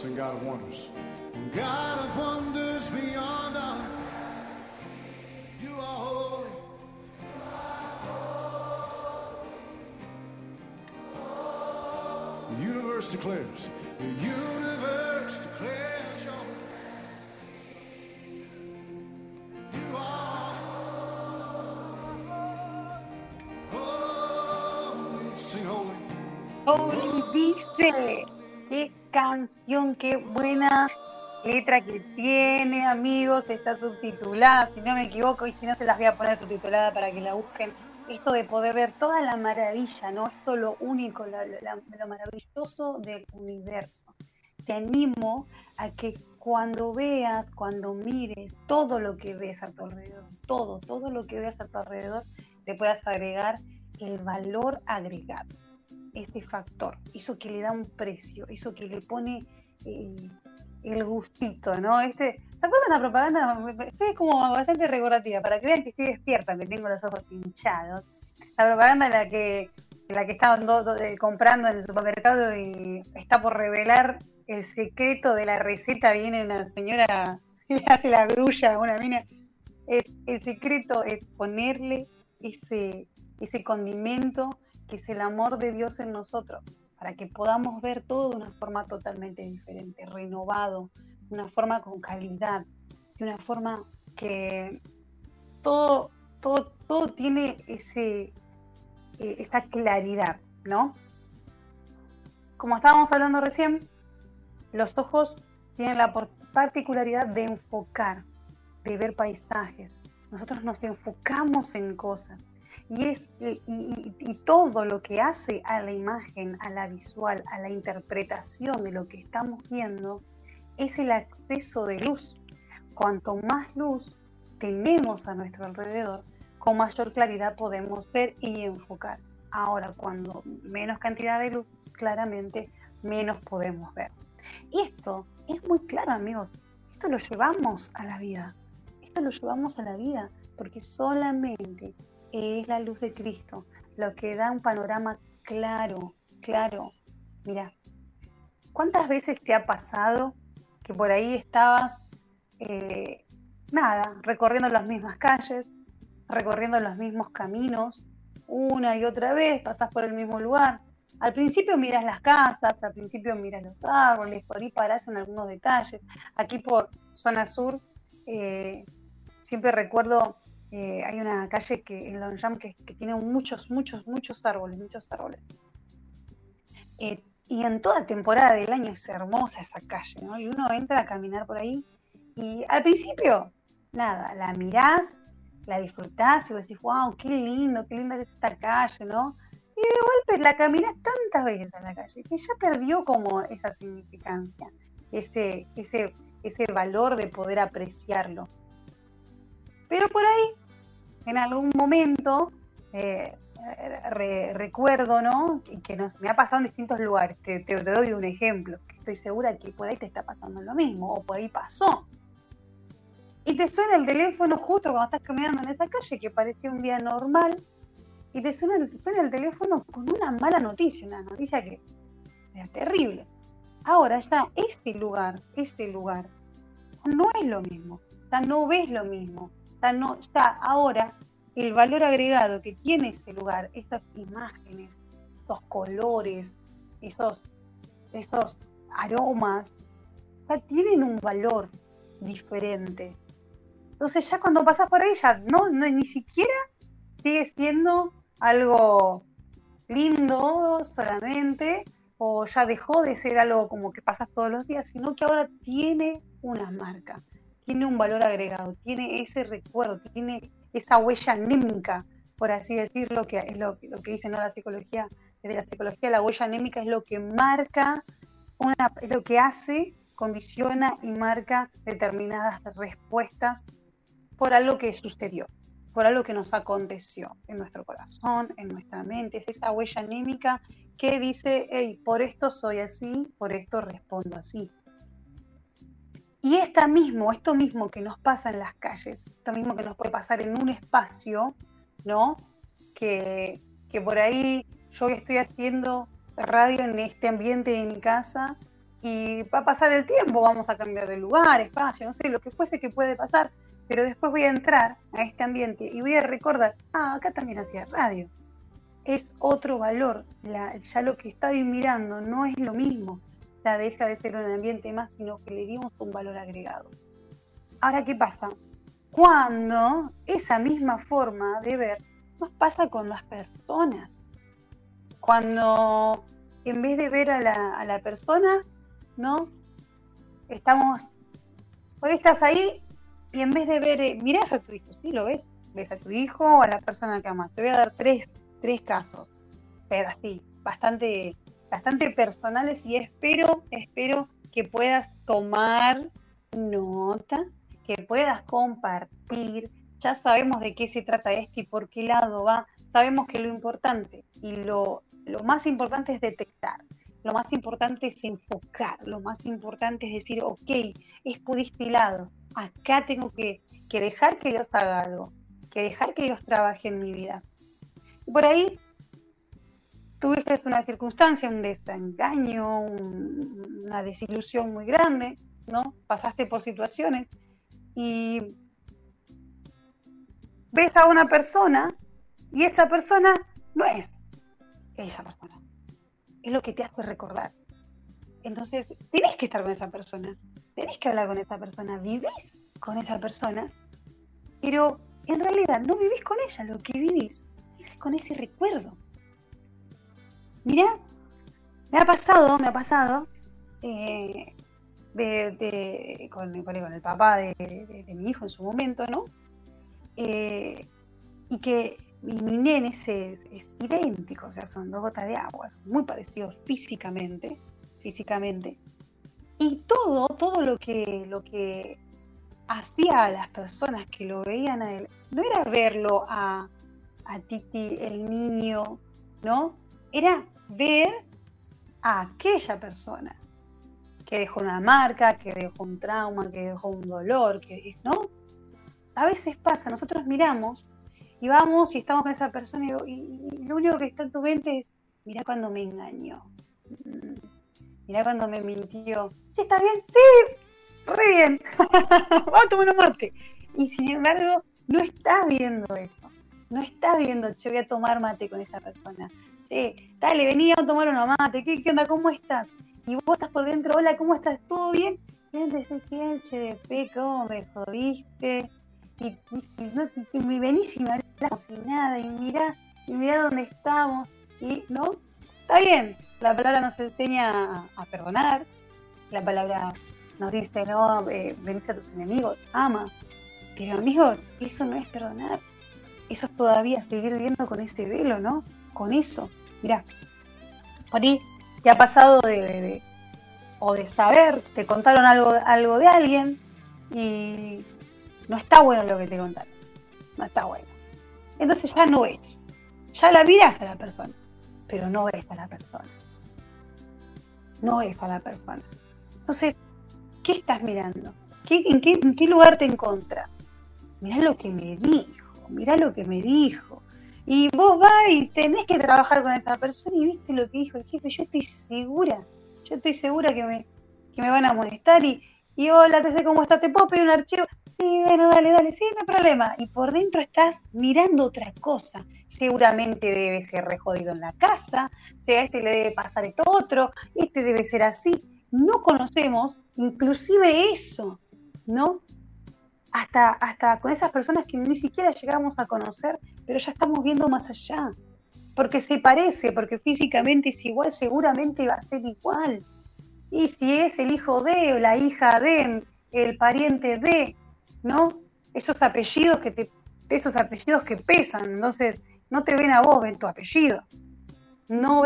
Sing God of Wonders. God of wonders beyond our. You are holy. The universe declares. The universe declares your. You are holy. Sing holy. Holy dice, qué canción, qué buena letra que tiene, amigos. Está subtitulada, si no me equivoco, y si no se las voy a poner subtitulada para que la busquen. Esto de poder ver toda la maravilla, ¿no? Esto lo único, lo maravilloso del universo. Te animo a que cuando veas, cuando mires todo lo que ves a tu alrededor, todo lo que veas a tu alrededor, le puedas agregar el valor agregado. Este factor, eso que le da un precio, eso que le pone el gustito, ¿no? ¿Se acuerdan la propaganda? Estoy como bastante recordativa, para que vean que estoy despierta, que tengo los ojos hinchados. La propaganda en la que estaban comprando en el supermercado y está por revelar el secreto de la receta, viene una señora y le hace la grulla a una mina. El secreto es ponerle ese condimento que es el amor de Dios en nosotros, para que podamos ver todo de una forma totalmente diferente, renovado, de una forma con calidad, de una forma que todo tiene esta claridad, ¿no? Como estábamos hablando recién, los ojos tienen la particularidad de enfocar, de ver paisajes. Nosotros nos enfocamos en cosas. Y todo lo que hace a la imagen, a la visual, a la interpretación de lo que estamos viendo es el acceso de luz. Cuanto más luz tenemos a nuestro alrededor, con mayor claridad podemos ver y enfocar. Ahora, cuando menos cantidad de luz, claramente menos podemos ver. Y esto es muy claro, amigos. Esto lo llevamos a la vida. Porque solamente es la luz de Cristo lo que da un panorama claro. Mira, ¿cuántas veces te ha pasado que por ahí estabas, recorriendo las mismas calles, recorriendo los mismos caminos, una y otra vez, pasás por el mismo lugar? Al principio miras las casas, al principio miras los árboles, por ahí parás en algunos detalles. Aquí por zona sur, siempre recuerdo, hay una calle en Longchamp que tiene muchos árboles. Y en toda temporada del año es hermosa esa calle, ¿no? Y uno entra a caminar por ahí y al principio, nada, la mirás, la disfrutás y vos decís, wow, qué linda que es esta calle, ¿no? Y de golpe la caminás tantas veces en la calle que ya perdió como esa significancia, ese valor de poder apreciarlo. Pero por ahí, en algún momento, recuerdo, ¿no? Que me ha pasado en distintos lugares. Te doy un ejemplo, que estoy segura que por ahí te está pasando lo mismo, o por ahí pasó. Y te suena el teléfono justo cuando estás caminando en esa calle, que parecía un día normal, y te suena el teléfono con una mala noticia, una noticia que era terrible. Ahora ya este lugar no es lo mismo, ya no ves lo mismo, ya ahora el valor agregado que tiene este lugar, estas imágenes, estos colores, estos aromas, ya tienen un valor diferente. Entonces ya cuando pasas por ahí ya no ni siquiera sigue siendo algo lindo solamente, o ya dejó de ser algo como que pasas todos los días, sino que ahora tiene una marca, tiene un valor agregado, tiene ese recuerdo, tiene esa huella anémica, por así decirlo, que es lo que dice, ¿no? La psicología. Desde la psicología, la huella anémica es lo que marca, es lo que hace, condiciona y marca determinadas respuestas por algo que sucedió, por algo que nos aconteció en nuestro corazón, en nuestra mente. Es esa huella anémica que dice, hey, por esto soy así, por esto respondo así. Y esto mismo que nos pasa en las calles, esto mismo que nos puede pasar en un espacio, ¿no? Que por ahí yo estoy haciendo radio en este ambiente de mi casa y va a pasar el tiempo, vamos a cambiar de lugar, espacio, no sé, lo que fuese que puede pasar, pero después voy a entrar a este ambiente y voy a recordar, acá también hacía radio. Es otro valor, ya lo que estoy mirando no es lo mismo, ya deja de ser un ambiente más, sino que le dimos un valor agregado. Ahora, ¿qué pasa? Cuando esa misma forma de ver nos pasa con las personas. Cuando en vez de ver a la persona, ¿no? Hoy estás ahí y en vez de ver, mirás a tu hijo, ¿sí? ¿Lo ves? Ves a tu hijo o a la persona que amas. Te voy a dar tres casos, pero así, bastante personales, y espero que puedas tomar nota, que puedas compartir. Ya sabemos de qué se trata esto y por qué lado va. Sabemos que lo importante y lo más importante es detectar. Lo más importante es enfocar. Lo más importante es decir, ok, es por este lado. Acá tengo que dejar que Dios haga algo, que dejar que Dios trabaje en mi vida. Y por ahí tuviste una circunstancia, un desengaño, una desilusión muy grande, ¿no? Pasaste por situaciones y ves a una persona y esa persona no es esa persona. Es lo que te hace recordar. Entonces, tenés que estar con esa persona, tenés que hablar con esa persona, vivís con esa persona, pero en realidad no vivís con ella, lo que vivís es con ese recuerdo. Mirá, me ha pasado con el papá de mi hijo en su momento, ¿no? Y que mi nene es idéntico, o sea, son dos gotas de agua, son muy parecidos físicamente, y todo lo que hacía a las personas que lo veían a él, no era verlo a Titi, el niño, ¿no? Era ver a aquella persona que dejó una marca, que dejó un trauma, que dejó un dolor, ¿no? A veces pasa, nosotros miramos y vamos y estamos con esa persona y lo único que está en tu mente es, mirá cuando me engañó, mirá cuando me mintió. ¿Sí, está bien? Sí, re bien. Vamos a tomar un mate. Y sin embargo, no estás viendo eso. No estás viendo, che, voy a tomar mate con esa persona. Che, dale, vení a tomar un mate. ¿Qué onda? ¿Cómo estás? Y vos estás por dentro, hola, ¿cómo estás? ¿Todo bien? Bien, che, de pe, ¿cómo me jodiste? Y me venís y me hablas como si nada, y mirá dónde estamos, y ¿no? Está bien, la palabra nos enseña a perdonar, la palabra nos dice, no, venís a tus enemigos, ama, pero amigos, eso no es perdonar, eso es todavía seguir viviendo con ese velo, ¿no? Con eso, mirá, por ahí te ha pasado de saber, te contaron algo de alguien, y no está bueno lo que te contaron, no está bueno. Entonces ya no ves, ya la mirás a la persona, pero no ves a la persona. No ves a la persona. Entonces, ¿qué estás mirando? ¿En qué lugar te encontrás? Mirá lo que me dijo. Y vos vas y tenés que trabajar con esa persona y viste lo que dijo el jefe. Yo estoy segura que me van a molestar y hola, ¿qué sé cómo estás? ¿Te puedo pedir un archivo? Sí, bueno, dale, sí, no hay problema. Y por dentro estás mirando otra cosa. Seguramente debe ser re jodido en la casa, a este le debe pasar esto otro, este debe ser así. No conocemos inclusive eso, ¿no? Hasta con esas personas que ni siquiera llegamos a conocer, pero ya estamos viendo más allá. Porque se parece, porque físicamente es igual, seguramente va a ser igual. Y si es el hijo de, o la hija de, el pariente de, ¿no? Esos apellidos que pesan, entonces no te ven a vos, ven tu apellido. No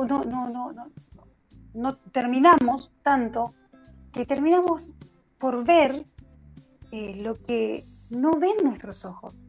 terminamos tanto que terminamos por ver lo que no ven nuestros ojos.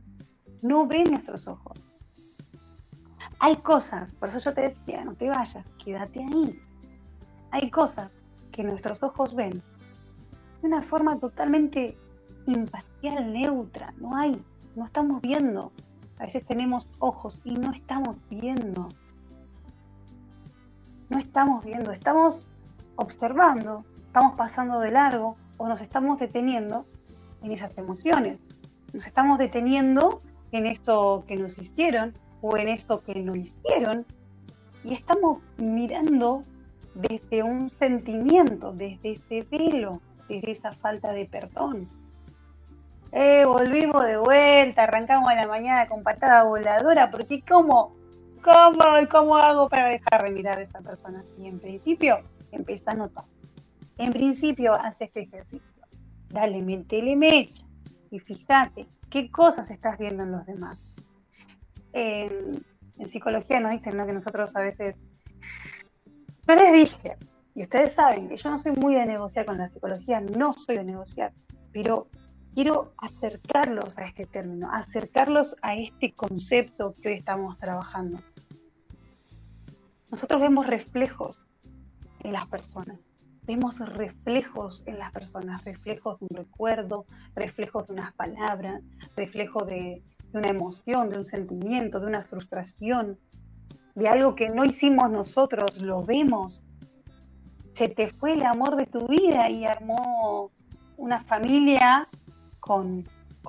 Hay cosas, por eso yo te decía, no te vayas, quédate ahí. Hay cosas que nuestros ojos ven de una forma totalmente imparcial, neutra, no estamos viendo. A veces tenemos ojos y no estamos viendo. Estamos observando, estamos pasando de largo o nos estamos deteniendo en esas emociones. Nos estamos deteniendo en esto que nos hicieron o en esto que nos hicieron y estamos mirando desde un sentimiento, desde ese velo, desde esa falta de perdón. Volvimos de vuelta, arrancamos a la mañana con patada voladora, porque ¿cómo hago para dejar de mirar a esa persona así? En principio, empieza a notar. En principio, hace este ejercicio. Dale, métele mecha y fíjate qué cosas estás viendo en los demás. En psicología nos dicen, ¿no?, que nosotros a veces... Yo les dije, y ustedes saben que yo no soy muy de negociar con la psicología, no soy de negociar, pero quiero acercarlos a este término, acercarlos a este concepto que hoy estamos trabajando. Nosotros vemos reflejos en las personas, reflejos de un recuerdo, reflejos de unas palabras, reflejos de una emoción, de un sentimiento, de una frustración, de algo que no hicimos nosotros, lo vemos. Se te fue el amor de tu vida y armó una familia con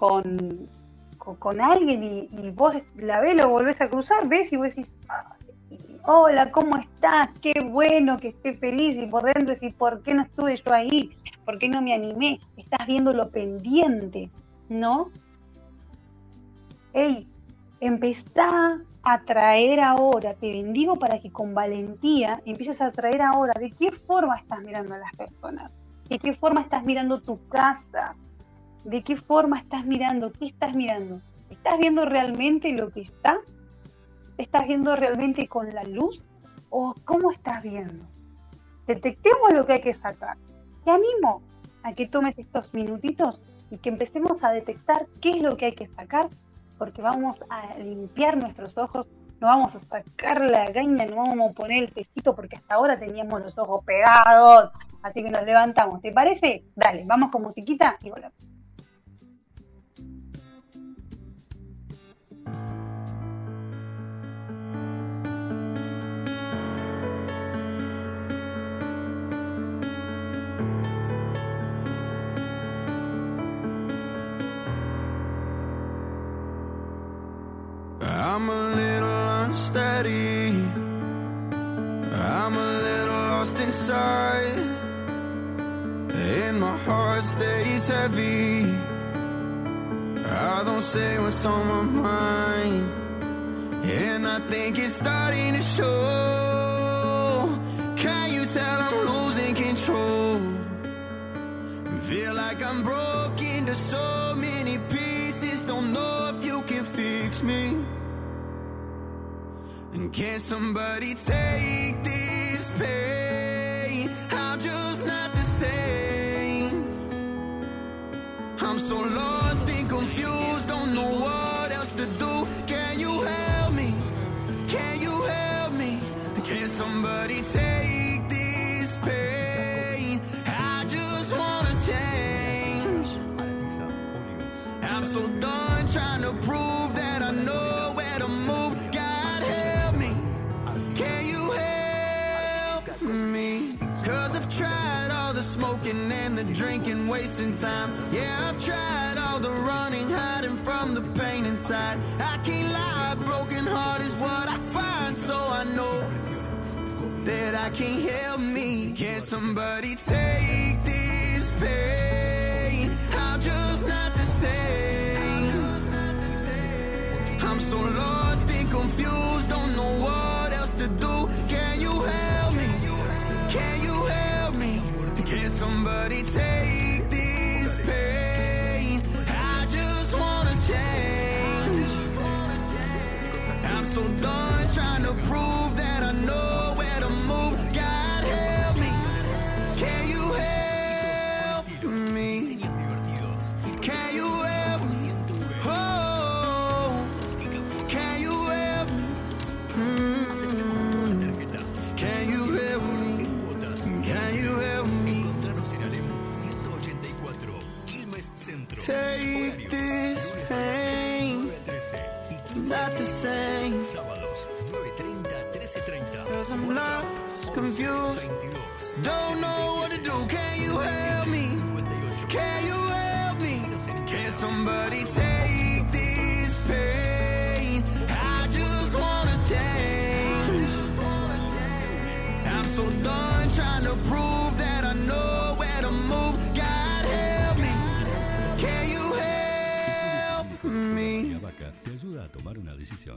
alguien y vos la ves, lo volvés a cruzar, ves y vos decís, hola, ¿cómo estás? Qué bueno que esté feliz, y por dentro decís, ¿por qué no estuve yo ahí? ¿Por qué no me animé? Estás viendo lo pendiente, ¿no? Empezá a traer ahora, te bendigo para que con valentía empieces a traer ahora de qué forma estás mirando a las personas, de qué forma estás mirando tu casa, de qué forma estás mirando, qué estás mirando. ¿Estás viendo realmente lo que está? ¿Estás viendo realmente con la luz? ¿O cómo estás viendo? Detectemos lo que hay que sacar. Te animo a que tomes estos minutitos y que empecemos a detectar qué es lo que hay que sacar, porque vamos a limpiar nuestros ojos, no vamos a sacar la gaña, no vamos a poner el tecito porque hasta ahora teníamos los ojos pegados, así que nos levantamos. ¿Te parece? Dale, vamos con musiquita y volvemos. I'm a little unsteady, I'm a little lost inside, and my heart stays heavy. I don't say what's on my mind, and I think it's starting to show. Can you tell I'm losing control? Feel like I'm broken to so many pieces, don't know if you can fix me. And can somebody take this pain? I'm just not the same. I'm so lost and confused, don't know what else to do. Can you help me? Can you help me? Can somebody take this pain? I just wanna change. I'm so done trying to prove that I know where to move. God help me. Can you help me? 'Cause I've tried all the smoking and the drinking, wasting time. Yeah, I've tried all the running, hiding from the pain inside. I can't lie, broken heart is what I find, so I know that I can't help me. Can somebody take this pain? I'm just not the same. I'm so lost and confused, don't know what else to do. Can you help me? Can you help me? Can somebody take this pain? I just wanna change. I'm so done trying to prove that I know where to move. God help me. Can you help me? Can you help me? Oh, can you help me? Can you help me? Can you help me? Take this pain, not the same. Sábados 9:30, 13:30. 'Cause I'm lost, confused, Don't know what to do. Can you help me? Can you help me? Can somebody take this pain? I just wanna change. I'm so done trying to prove that I know where to move. God help me. Can you help me? Vaca te ayuda a tomar una decisión.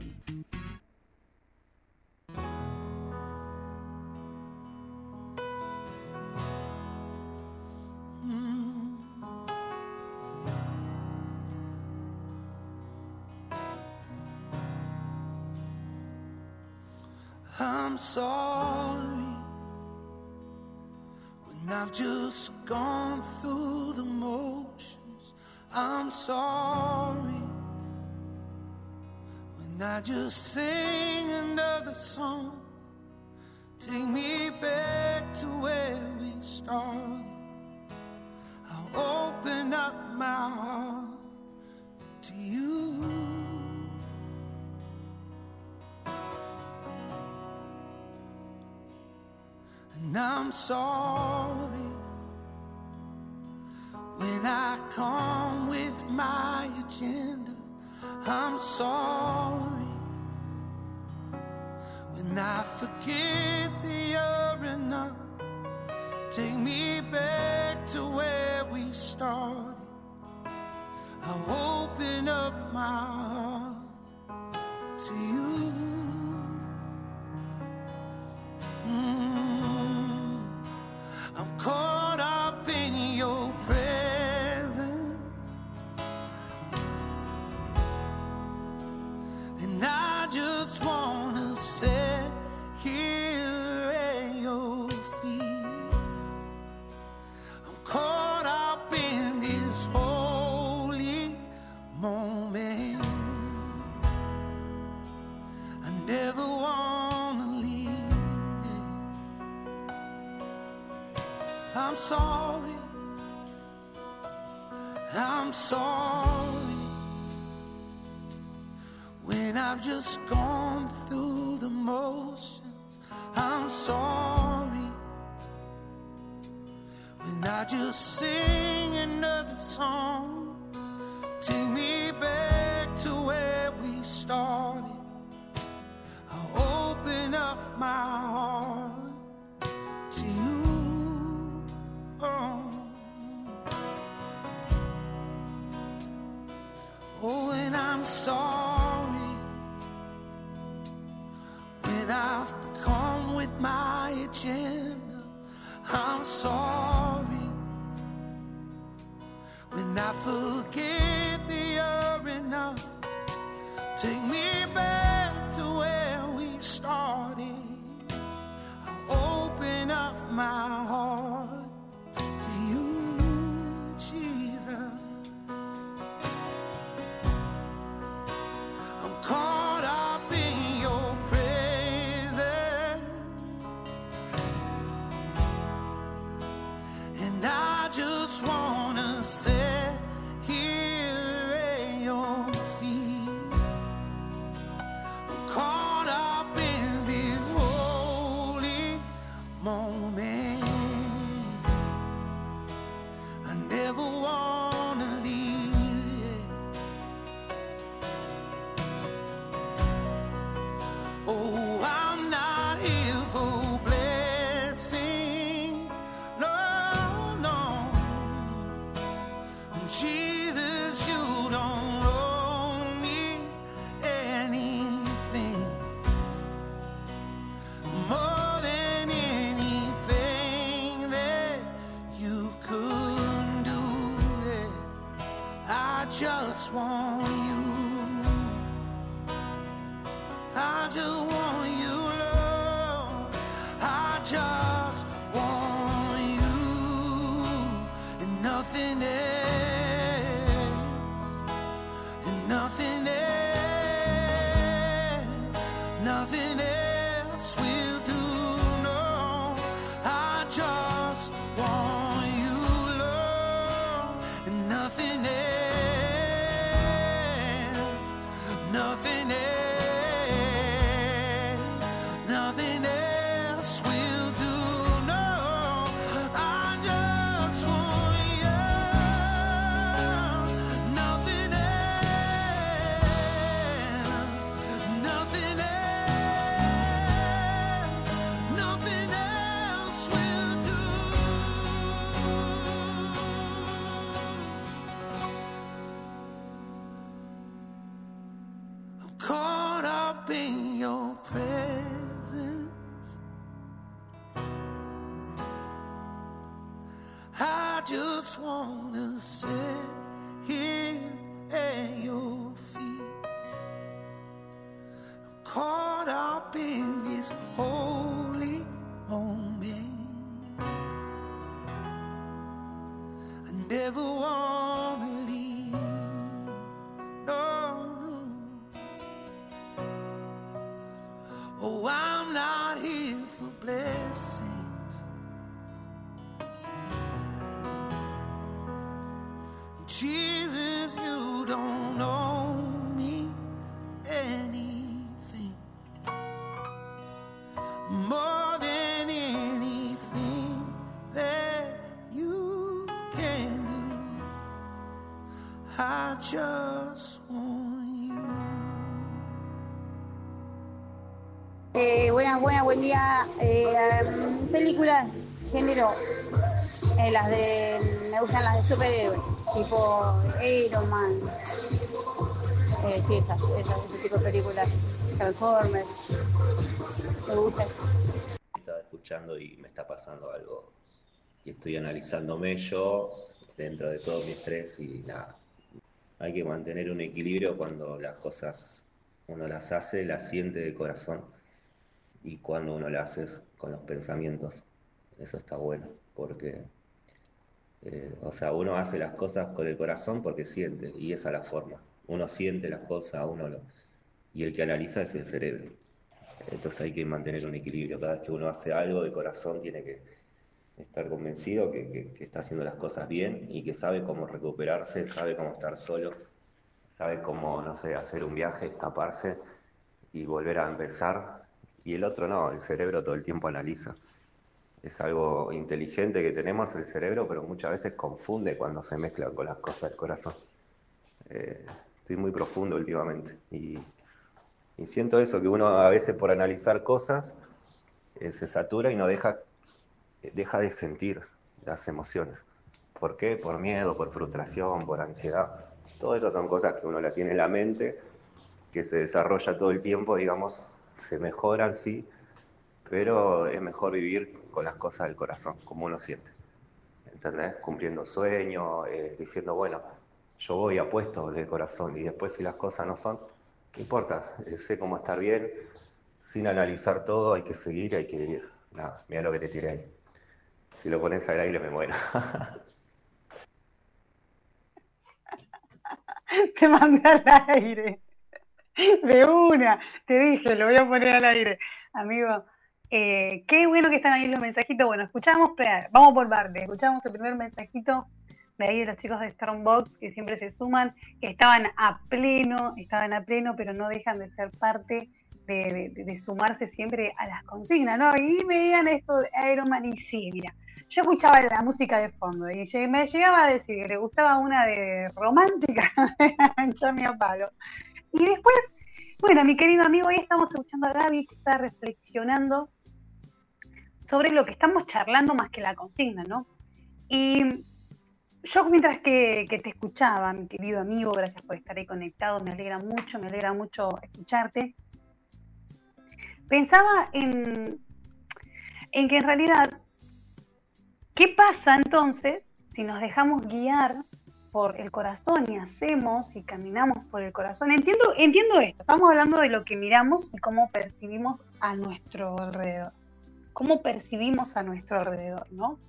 I'm sorry when I've just gone through the motions. I'm sorry when I just sing another song. Take me back to where we started. I'll open up my heart to you. And I'm sorry when I come with my agenda. I'm sorry when I forget that you're enough. Take me back to where we started. I'll open up my heart to you. I'm caught up in your presence, and I just wanna sit here at your feet. I'm caught up in this holy moment. I never wanna leave. I'm sorry, I'm sorry when I've just gone through the motions. I'm sorry when I just sing another song. Take me back to where we started. I'll open up my heart to you. Oh, and I'm sorry when I've come with my agenda. I'm sorry when I forget that you're enough. Take me back to where we started. I'll open up my heart to you, Jesus. I'm caught up in your presence, and I just wanna sit here at your feet. I'm caught up in this holy moment. I never wanna leave. Oh, I'm not here for blessings. No, no. Jesus, you don't owe me anything more than anything that you could do. I just want you. I just want you, Lord. I just want you and nothing else, and nothing else, nothing else will do. No, I just want you, Lord, and nothing else, nothing else. Nothing else will do, no. your presence. I just wanna sit here at your feet, caught up in this holy moment. I never wanna leave, no, no. Oh, I'm not here for blessings. Jesus, you don't owe me anything more than anything that you can do. I just want you. Buen día. Películas, género, las de, me gustan las de superhéroes, tipo Iron Man, sí, ese tipo de películas, Transformers, me gusta. Estaba escuchando y me está pasando algo y estoy analizándome yo dentro de todo mi estrés y nada. Hay que mantener un equilibrio cuando las cosas uno las hace, las siente de corazón, y cuando uno las hace con los pensamientos. Eso está bueno, porque uno hace las cosas con el corazón porque siente, y esa es la forma. Uno siente las cosas, y el que analiza es el cerebro. Entonces hay que mantener un equilibrio. Cada vez que uno hace algo de corazón tiene que estar convencido que está haciendo las cosas bien y que sabe cómo recuperarse, sabe cómo estar solo, sabe cómo, no sé, hacer un viaje, escaparse y volver a empezar. Y el otro no, el cerebro todo el tiempo analiza. Es algo inteligente que tenemos el cerebro, pero muchas veces confunde cuando se mezcla con las cosas del corazón. Estoy muy profundo últimamente y siento eso, que uno a veces por analizar cosas se satura y no deja de sentir las emociones. ¿Por qué? Por miedo, por frustración, por ansiedad. Todas esas son cosas que uno la tiene en la mente, que se desarrolla todo el tiempo, digamos, se mejoran, sí, pero es mejor vivir con las cosas del corazón, como uno siente. ¿Entendés? Cumpliendo sueños, diciendo, bueno, yo voy apuesto de corazón, y después si las cosas no son, ¿qué importa? Sé cómo estar bien, sin analizar todo, hay que seguir, hay que vivir. Nada, mira lo que te tiré ahí. Si lo pones al aire me muero. Te mandé al aire. De una, te dije, lo voy a poner al aire. Amigo, qué bueno que están ahí los mensajitos. Bueno, escuchamos, vamos por parte. Escuchamos el primer mensajito de ahí de los chicos de Strongbox, que siempre se suman, que estaban a pleno, pero no dejan de ser parte de sumarse siempre a las consignas, ¿no? Y veían esto de Iron Man, y sí, mira, yo escuchaba la música de fondo y me llegaba a decir que le gustaba una de romántica, ya me apalo. Y después, bueno, mi querido amigo, hoy estamos escuchando a Gaby, que está reflexionando sobre lo que estamos charlando más que la consigna, ¿no? Y yo, mientras que te escuchaba, mi querido amigo, gracias por estar ahí conectado, me alegra mucho escucharte, pensaba en que en realidad, ¿qué pasa entonces si nos dejamos guiar por el corazón y hacemos y caminamos por el corazón? Entiendo esto, estamos hablando de lo que miramos y cómo percibimos a nuestro alrededor. ¿Cómo percibimos a nuestro alrededor, no?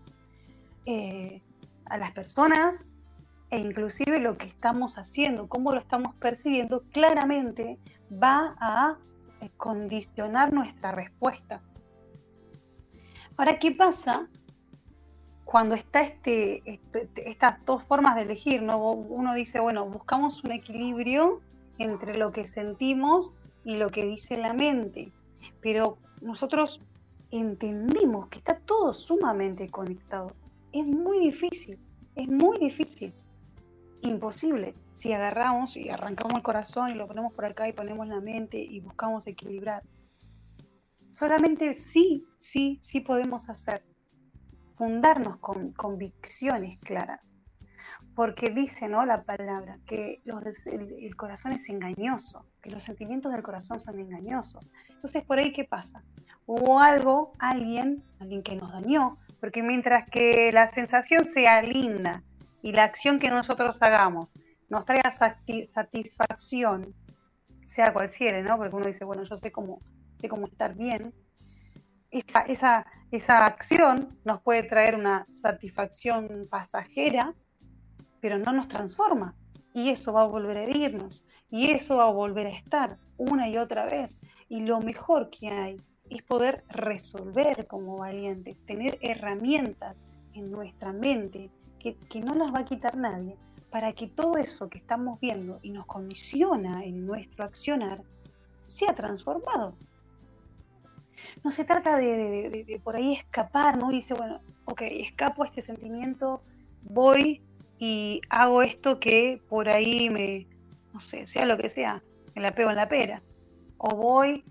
A las personas, e inclusive lo que estamos haciendo, cómo lo estamos percibiendo, claramente va a condicionar nuestra respuesta. Ahora, ¿qué pasa cuando está estas dos formas de elegir, ¿no? Uno dice, bueno, buscamos un equilibrio entre lo que sentimos y lo que dice la mente, pero nosotros entendimos que está todo sumamente conectado. Es muy difícil, imposible si agarramos y arrancamos el corazón y lo ponemos por acá y ponemos la mente y buscamos equilibrar. Solamente sí podemos hacer, fundarnos con convicciones claras. porque dice, ¿no?, la palabra, que el corazón es engañoso, que los sentimientos del corazón son engañosos. Entonces, por ahí, ¿qué pasa? Hubo alguien que nos dañó, porque mientras que la sensación sea linda y la acción que nosotros hagamos nos traiga satisfacción, sea cual sea, ¿no? Porque uno dice, bueno, yo sé cómo estar bien, esa acción nos puede traer una satisfacción pasajera, pero no nos transforma, y eso va a volver a herirnos, y eso va a volver a estar una y otra vez. Y lo mejor que hay es poder resolver como valientes, tener herramientas en nuestra mente que no las va a quitar nadie, para que todo eso que estamos viendo y nos condiciona en nuestro accionar sea transformado. No se trata de por ahí escapar, ¿no? Dice, bueno, ok, escapo a este sentimiento, voy y hago esto que por ahí no sé, sea lo que sea, me la pego en la pera. O voy,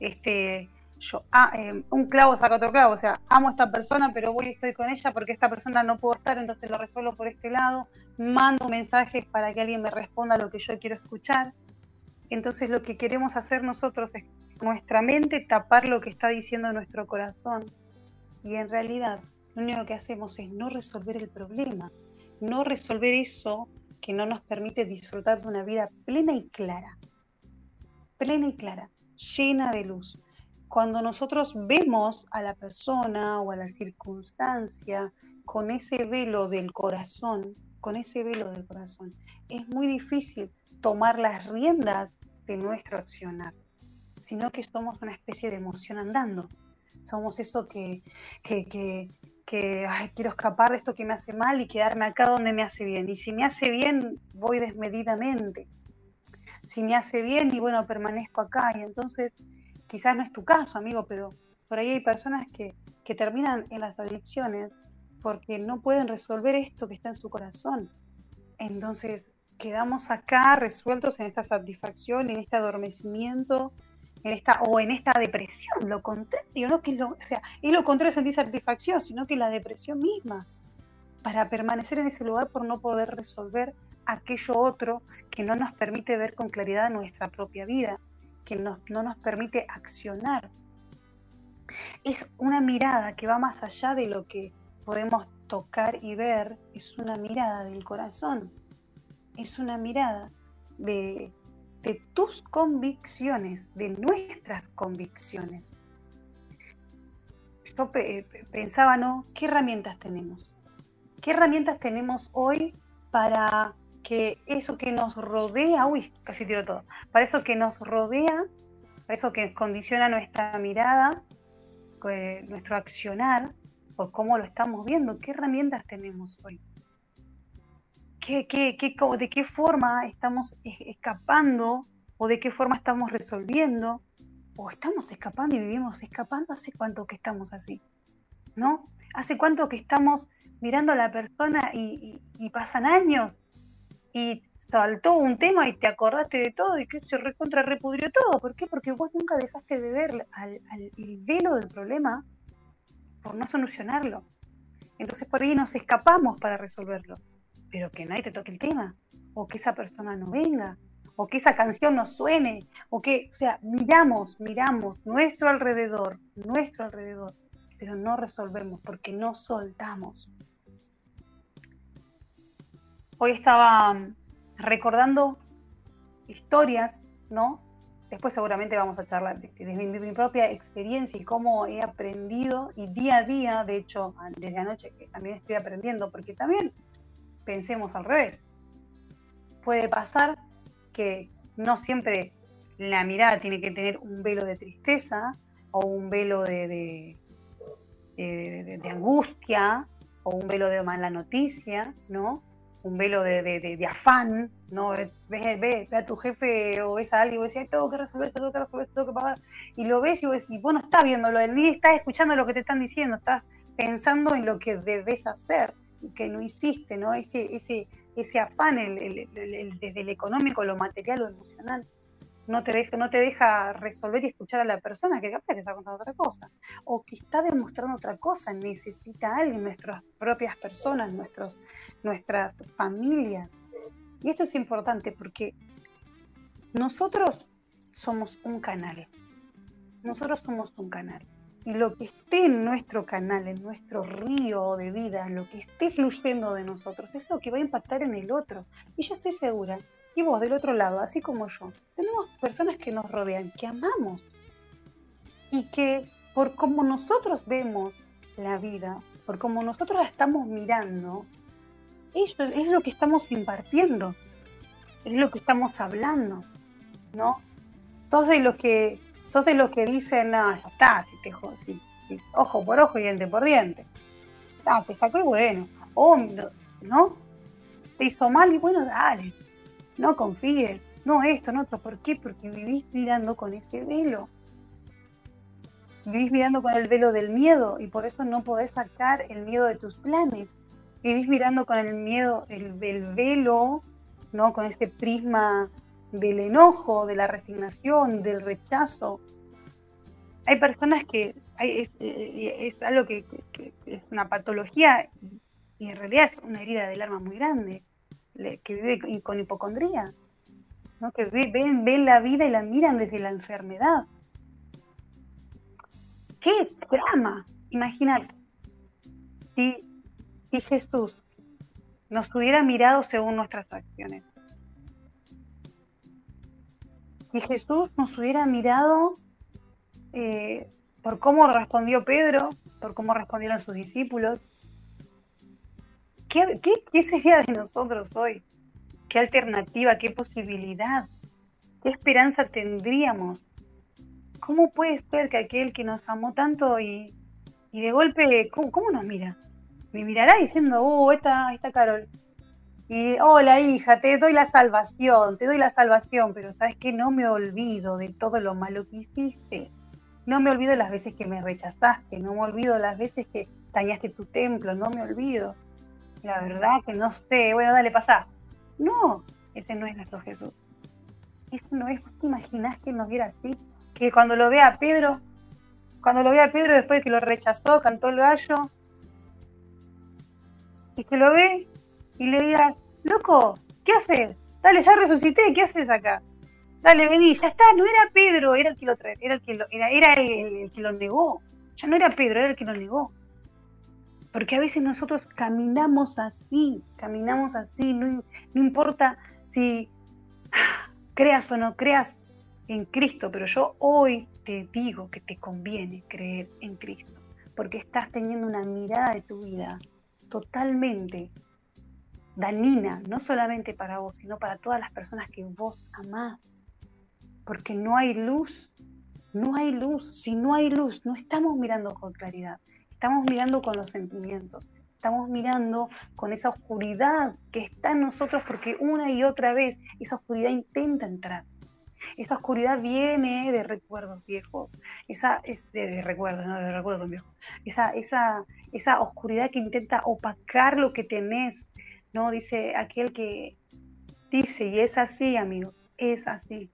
un clavo saca otro clavo, o sea, amo a esta persona, pero voy y estoy con ella porque esta persona no puedo estar, entonces lo resuelvo por este lado, mando mensajes para que alguien me responda lo que yo quiero escuchar. Entonces lo que queremos hacer nosotros es nuestra mente tapar lo que está diciendo nuestro corazón, y en realidad lo único que hacemos es no resolver el problema, no resolver eso que no nos permite disfrutar de una vida plena y clara, llena de luz. Cuando nosotros vemos a la persona o a la circunstancia con ese velo del corazón, es muy difícil tomar las riendas de nuestro accionar, sino que somos una especie de emoción andando. Somos eso que quiero escapar de esto que me hace mal y quedarme acá donde me hace bien. Y si me hace bien, voy desmedidamente. Si me hace bien, y bueno, permanezco acá. Y entonces, quizás no es tu caso, amigo, pero por ahí hay personas que terminan en las adicciones porque no pueden resolver esto que está en su corazón. Entonces, quedamos acá resueltos en esta satisfacción, en este adormecimiento, en esta depresión, lo contrario, ¿no? Es lo contrario de sentir satisfacción, sino que la depresión misma, para permanecer en ese lugar por no poder resolver aquello otro que no nos permite ver con claridad nuestra propia vida, que no nos permite accionar. Es una mirada que va más allá de lo que podemos tocar y ver, es una mirada del corazón, es una mirada de tus convicciones, de nuestras convicciones. Yo pensaba, ¿no? ¿Qué herramientas tenemos? ¿Qué herramientas tenemos hoy para que eso que nos rodea, casi tiro todo, para eso que nos rodea, para eso que condiciona nuestra mirada, nuestro accionar, por cómo lo estamos viendo? ¿Qué herramientas tenemos hoy? ¿De qué forma estamos escapando? ¿O de qué forma estamos resolviendo? ¿O estamos escapando y vivimos escapando? ¿Hace cuánto que estamos así? ¿No? ¿Hace cuánto que estamos mirando a la persona y pasan años y saltó un tema y te acordaste de todo y que se repudrió todo? ¿Por qué? Porque vos nunca dejaste de ver el velo del problema por no solucionarlo. Entonces por ahí nos escapamos para resolverlo, pero que nadie te toque el tema, o que esa persona no venga, o que esa canción no suene, miramos nuestro alrededor, pero no resolvemos porque no soltamos. Hoy estaba recordando historias, ¿no? Después seguramente vamos a charlar de mi propia experiencia y cómo he aprendido, y día a día, de hecho, desde anoche que también estoy aprendiendo, porque también pensemos al revés. Puede pasar que no siempre la mirada tiene que tener un velo de tristeza o un velo de angustia o un velo de mala noticia, ¿no? Un velo de afán, ¿no? Ve a tu jefe o ves a alguien y vos decís, tengo que resolver esto, tengo que pagar. Y lo ves y vos decís, vos no estás viéndolo, ni estás escuchando lo que te están diciendo, estás pensando en lo que debes hacer, que no hiciste, ¿no? Ese afán, desde el económico, lo material, lo emocional. no te deja resolver y escuchar a la persona que capaz te está contando otra cosa, o que está demostrando otra cosa, necesita a alguien, nuestras propias personas, nuestras familias. Y esto es importante porque nosotros somos un canal. Nosotros somos un canal. Y lo que esté en nuestro canal, en nuestro río de vida, lo que esté fluyendo de nosotros, es lo que va a impactar en el otro. Y yo estoy segura, y vos del otro lado, así como yo, tenemos personas que nos rodean, que amamos. Y que por cómo nosotros vemos la vida, por cómo nosotros la estamos mirando, eso es lo que estamos impartiendo, es lo que estamos hablando, ¿no? Sos de los que dicen, no, ya está, si ojo por ojo y diente por diente. Ah, te sacó y bueno, ¿no? Te hizo mal y bueno, dale. No confíes, no esto, no otro. ¿Por qué? Porque vivís mirando con ese velo. Vivís mirando con el velo del miedo y por eso no podés sacar el miedo de tus planes. Vivís mirando con el miedo, el velo, ¿no? Con este prisma del enojo, de la resignación, del rechazo. Hay personas que es algo que es una patología y en realidad es una herida del alma muy grande, que vive con hipocondría, ¿no? Que ven la vida y la miran desde la enfermedad. ¡Qué drama! Imagínate, si Jesús nos hubiera mirado según nuestras acciones. Si Jesús nos hubiera mirado por cómo respondió Pedro, por cómo respondieron sus discípulos, ¿qué sería de nosotros hoy? ¿Qué alternativa, qué posibilidad, qué esperanza tendríamos? ¿Cómo puede ser que aquel que nos amó tanto y de golpe, ¿cómo nos mira? Me mirará diciendo, esta Carol. Y hola hija, te doy la salvación, pero ¿sabes qué? No me olvido de todo lo malo que hiciste. No me olvido las veces que me rechazaste, no me olvido las veces que dañaste tu templo, no me olvido. La verdad que no sé, bueno, dale, pasá. No, ese no es nuestro Jesús. Ese no es, ¿vos te imaginás que nos viera así? Que cuando lo vea a Pedro después de que lo rechazó, cantó el gallo, y que lo ve y le diga, loco, ¿qué haces? Dale, ya resucité, ¿qué haces acá? Dale, vení, ya está, no era Pedro, era el que lo trae, era el que lo negó. Ya no era Pedro, era el que lo negó. Porque a veces nosotros caminamos así, no importa si creas o no creas en Cristo, pero yo hoy te digo que te conviene creer en Cristo, porque estás teniendo una mirada de tu vida totalmente dañina, no solamente para vos, sino para todas las personas que vos amás. Porque no hay luz. Si no hay luz, no estamos mirando con claridad, estamos mirando con los sentimientos, estamos mirando con esa oscuridad que está en nosotros, porque una y otra vez esa oscuridad intenta entrar. Esa oscuridad viene de recuerdos viejos, esa oscuridad que intenta opacar lo que tenés, ¿no? Dice aquel que dice, y es así, amigo, es así.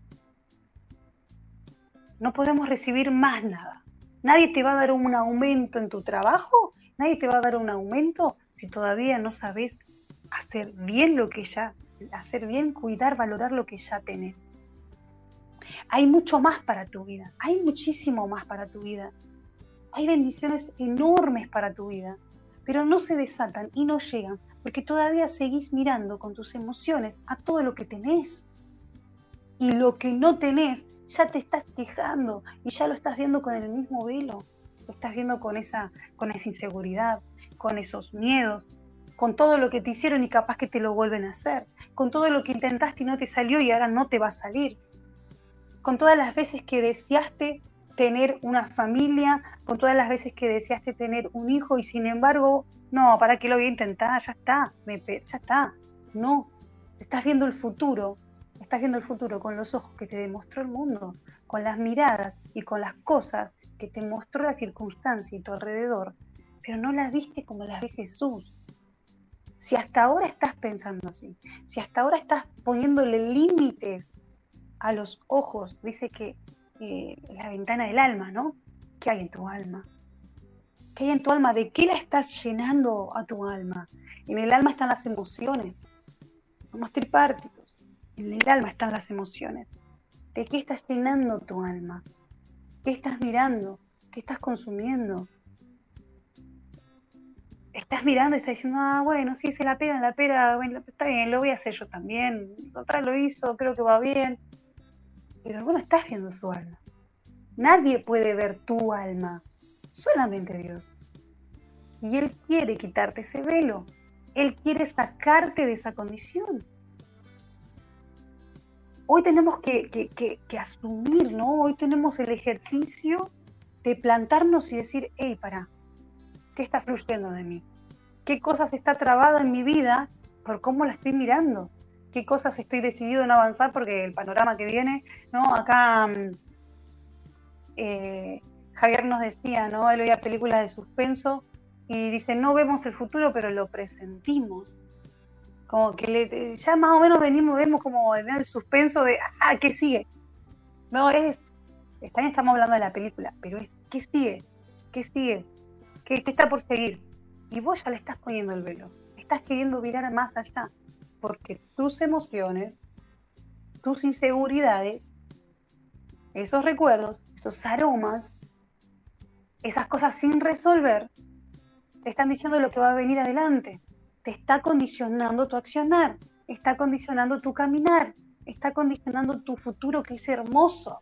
No podemos recibir más nada. Nadie te va a dar un aumento en tu trabajo, nadie te va a dar un aumento si todavía no sabes hacer bien cuidar, valorar lo que ya tenés. Hay mucho más para tu vida, hay muchísimo más para tu vida. Hay bendiciones enormes para tu vida, pero no se desatan y no llegan, porque todavía seguís mirando con tus emociones a todo lo que tenés. Y lo que no tenés, ya te estás quejando y ya lo estás viendo con el mismo velo. Lo estás viendo con esa inseguridad, con esos miedos, con todo lo que te hicieron y capaz que te lo vuelven a hacer, con todo lo que intentaste y no te salió y ahora no te va a salir, con todas las veces que deseaste tener una familia, con todas las veces que deseaste tener un hijo y sin embargo, no, ¿para qué lo voy a intentar? Ya está, no, estás viendo el futuro con los ojos que te demostró el mundo, con las miradas y con las cosas que te mostró la circunstancia y tu alrededor, pero no las viste como las ve Jesús. Si hasta ahora estás pensando así, si hasta ahora estás poniéndole límites a los ojos, dice que la ventana del alma, ¿no? ¿Qué hay en tu alma? ¿Qué hay en tu alma? ¿De qué la estás llenando a tu alma? En el alma están las emociones. Somos tripartitos. En el alma están las emociones. ¿De qué estás llenando tu alma? ¿Qué estás mirando? ¿Qué estás consumiendo? Estás mirando y estás diciendo, bueno, sí, se la pera, bueno, está bien, lo voy a hacer yo también. Total, lo hizo, creo que va bien. Pero vos no estás viendo su alma. Nadie puede ver tu alma, solamente Dios. Y Él quiere quitarte ese velo. Él quiere sacarte de esa condición. Hoy tenemos que asumir, ¿no? Hoy tenemos el ejercicio de plantarnos y decir, hey, pará, ¿qué está fluyendo de mí? ¿Qué cosas está trabado en mi vida por cómo la estoy mirando? ¿Qué cosas estoy decidido en avanzar? Porque el panorama que viene, ¿no? Acá Javier nos decía, ¿no? Él veía películas de suspenso y dice, no vemos el futuro, pero lo presentimos. Como que ya más o menos vemos como en el suspenso de, ¿qué sigue? No, también estamos hablando de la película, pero es, ¿qué sigue? ¿Qué sigue? ¿Qué está por seguir? Y vos ya le estás poniendo el velo. Estás queriendo mirar más allá. Porque tus emociones, tus inseguridades, esos recuerdos, esos aromas, esas cosas sin resolver, te están diciendo lo que va a venir adelante. Te está condicionando tu accionar, está condicionando tu caminar, está condicionando tu futuro, que es hermoso.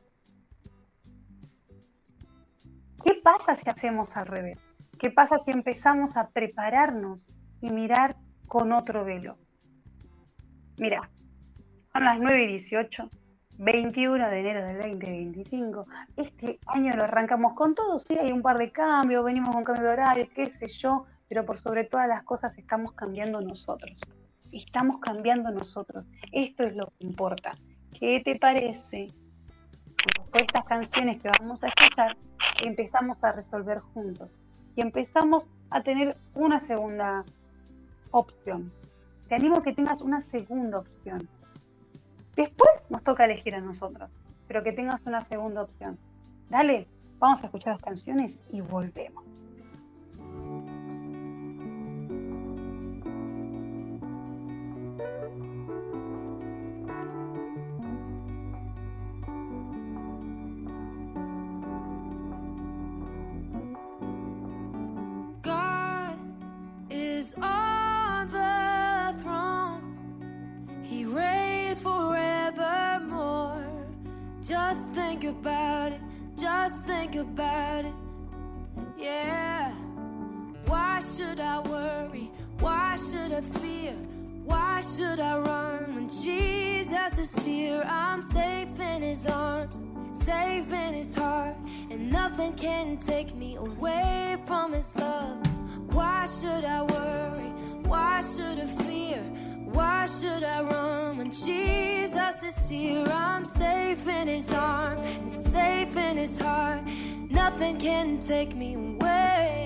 ¿Qué pasa si hacemos al revés? ¿Qué pasa si empezamos a prepararnos y mirar con otro velo? Mira, son las 9:18, 21 de enero del 2025. Este año lo arrancamos con todo, sí, hay un par de cambios, venimos con cambio de horario, qué sé yo, pero por sobre todas las cosas estamos cambiando nosotros. Estamos cambiando nosotros. Esto es lo que importa. ¿Qué te parece? Con estas canciones que vamos a escuchar, empezamos a resolver juntos. Y empezamos a tener una segunda opción. Te animo a que tengas una segunda opción. Después nos toca elegir a nosotros, pero que tengas una segunda opción. Dale, vamos a escuchar las canciones y volvemos. On the throne, He reigns forevermore. Just think about it, just think about it, yeah. Why should I worry? Why should I fear? Why should I run when Jesus is here? I'm safe in His arms, safe in His heart, and nothing can take me away from His love. Why should I worry? Why should I fear? Why should I run when Jesus is here? I'm safe in His arms and safe in His heart. Nothing can take me away.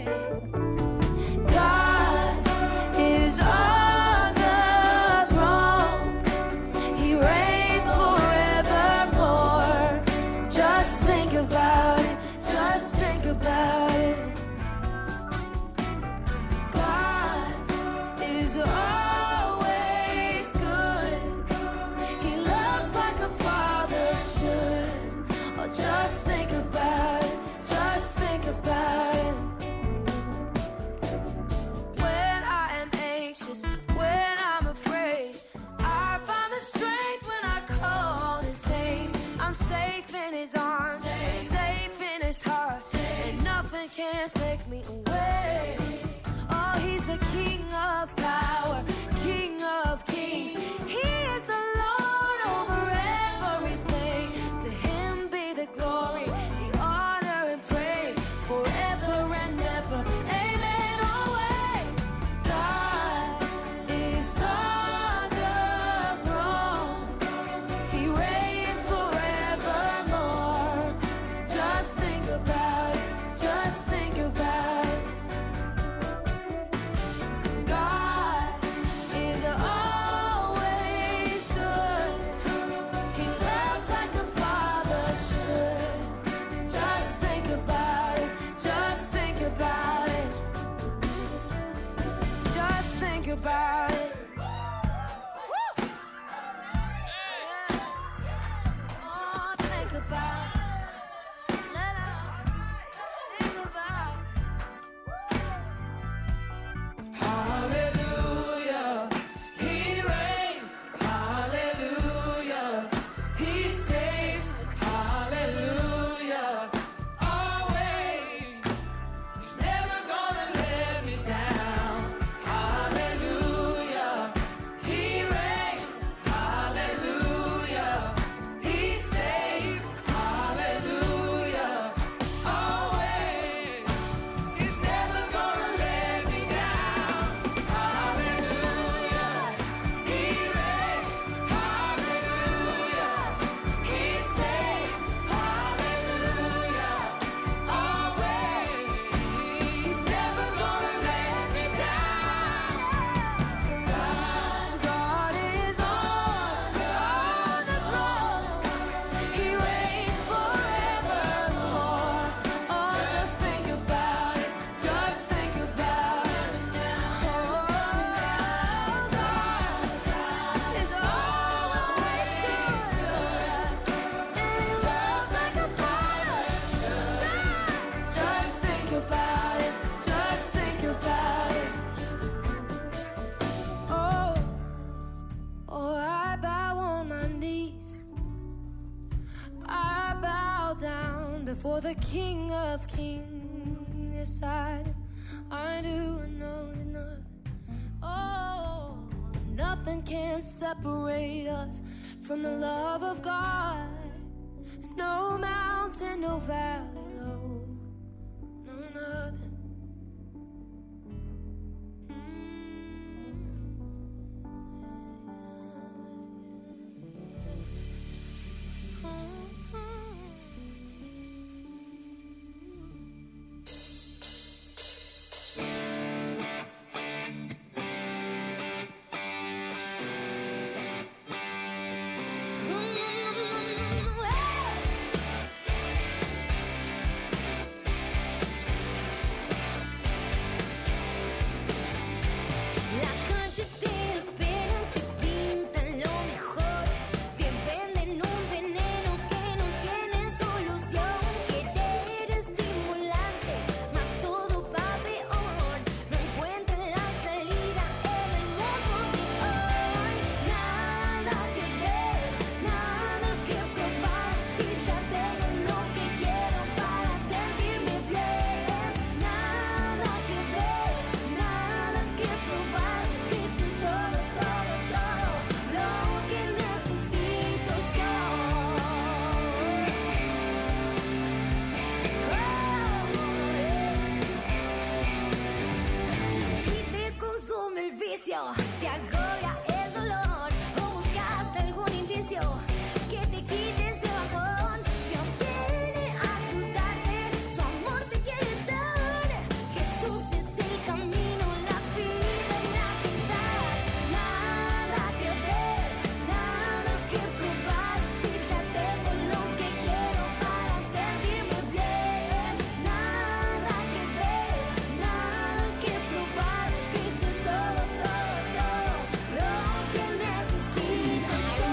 God is on the throne. He reigns forevermore. Just think about it. Just think about it. Always good. He loves like a father should. Oh, just think about it. Just think about it. When I am anxious, when I'm afraid, I find the strength when I call His name. I'm safe in His arms, safe in His heart, and nothing can take me away. Oh, He's the King of power, King of kings. He is the Lord over everything. To Him be the glory, the honor and praise, forever and ever. Amen. Always. God is on the throne. He reigns forevermore. Just think about it. Just think about it. the King of Kings. Yes, I do. I do. I know that nothing, oh, nothing can separate us from the love of God. No mountain, no valley, no, no nothing. Te agobia el dolor o buscas algún indicio que te quite ese bajón. Dios quiere ayudarte, su amor te quiere dar. Jesús es el camino, la vida y la verdad. Nada que ver, nada que probar. Si ya tengo lo que quiero para sentirme bien. Nada que ver, nada que probar. Cristo es todo, todo, todo lo que necesito yo.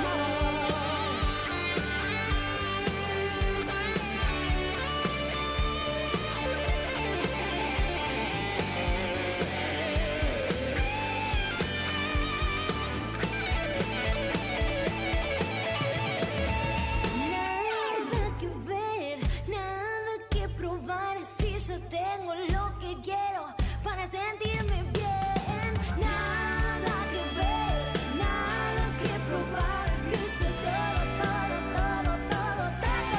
Nada que ver, nada que probar. Si yo tengo lo que quiero para sentirme bien. Nada que ver, nada que probar. Cristo es todo, todo, todo, todo, todo.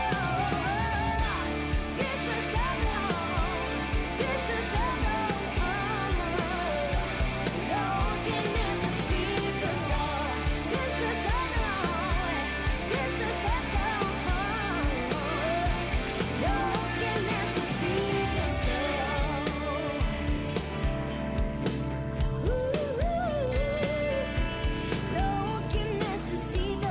Cristo es todo, Cristo es todo. Lo que necesito yo. Cristo es todo, Cristo es todo. Lo que necesito yo. Lo que necesito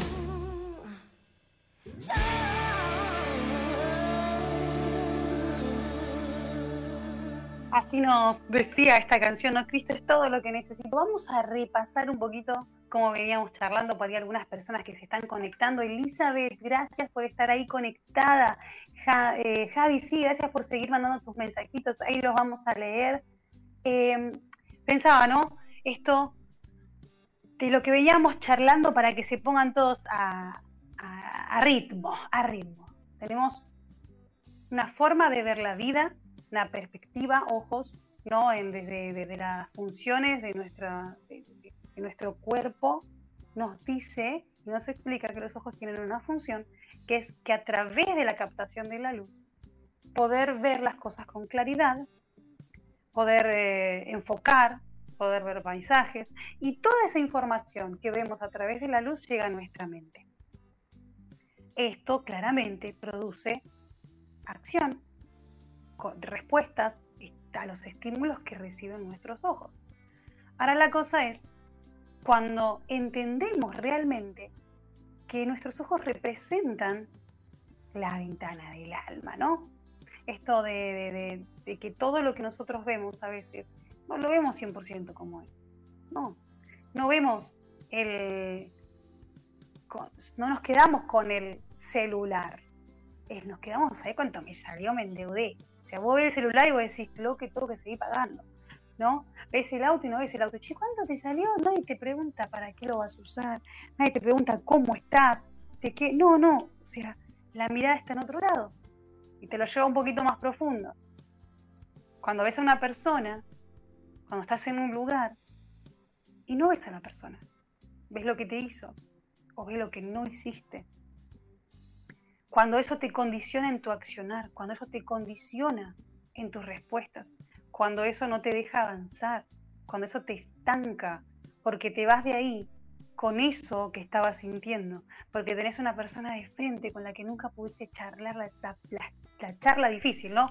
Así nos decía esta canción, ¿no? Cristo es todo lo que necesito. Vamos a repasar un poquito cómo veníamos charlando por ahí algunas personas que se están conectando. Elizabeth, gracias por estar ahí conectada. Javi, sí, gracias por seguir mandando tus mensajitos. Ahí los vamos a leer. Pensaba, ¿no? Esto de lo que veíamos charlando para que se pongan todos a ritmo, a ritmo. Tenemos una forma de ver la vida, una perspectiva, ojos, ¿no? Desde las funciones de nuestro cuerpo, nos dice y nos explica que los ojos tienen una función, que es que a través de la captación de la luz, poder ver las cosas con claridad, poder enfocar, poder ver paisajes, y toda esa información que vemos a través de la luz llega a nuestra mente. Esto claramente produce acción, respuestas a los estímulos que reciben nuestros ojos. Ahora la cosa es, cuando entendemos realmente que nuestros ojos representan la ventana del alma, ¿no? Esto de que todo lo que nosotros vemos a veces, no lo vemos 100% como es. No vemos no nos quedamos con el celular. Nos quedamos ahí, cuánto me salió, me endeudé. O sea, vos ves el celular y vos decís, lo que tengo que seguir pagando, ¿no? Ves el auto y no ves el auto. Che, ¿cuánto te salió? Nadie te pregunta para qué lo vas a usar. Nadie te pregunta cómo estás, de qué. No. O sea, la mirada está en otro lado. Y te lo lleva un poquito más profundo. Cuando ves a una persona, cuando estás en un lugar y no ves a la persona, ves lo que te hizo o ves lo que no hiciste. Cuando eso te condiciona en tu accionar, cuando eso te condiciona en tus respuestas, cuando eso no te deja avanzar, cuando eso te estanca, porque te vas de ahí con eso que estabas sintiendo, porque tenés una persona de frente con la que nunca pudiste charlar la charla difícil, ¿no?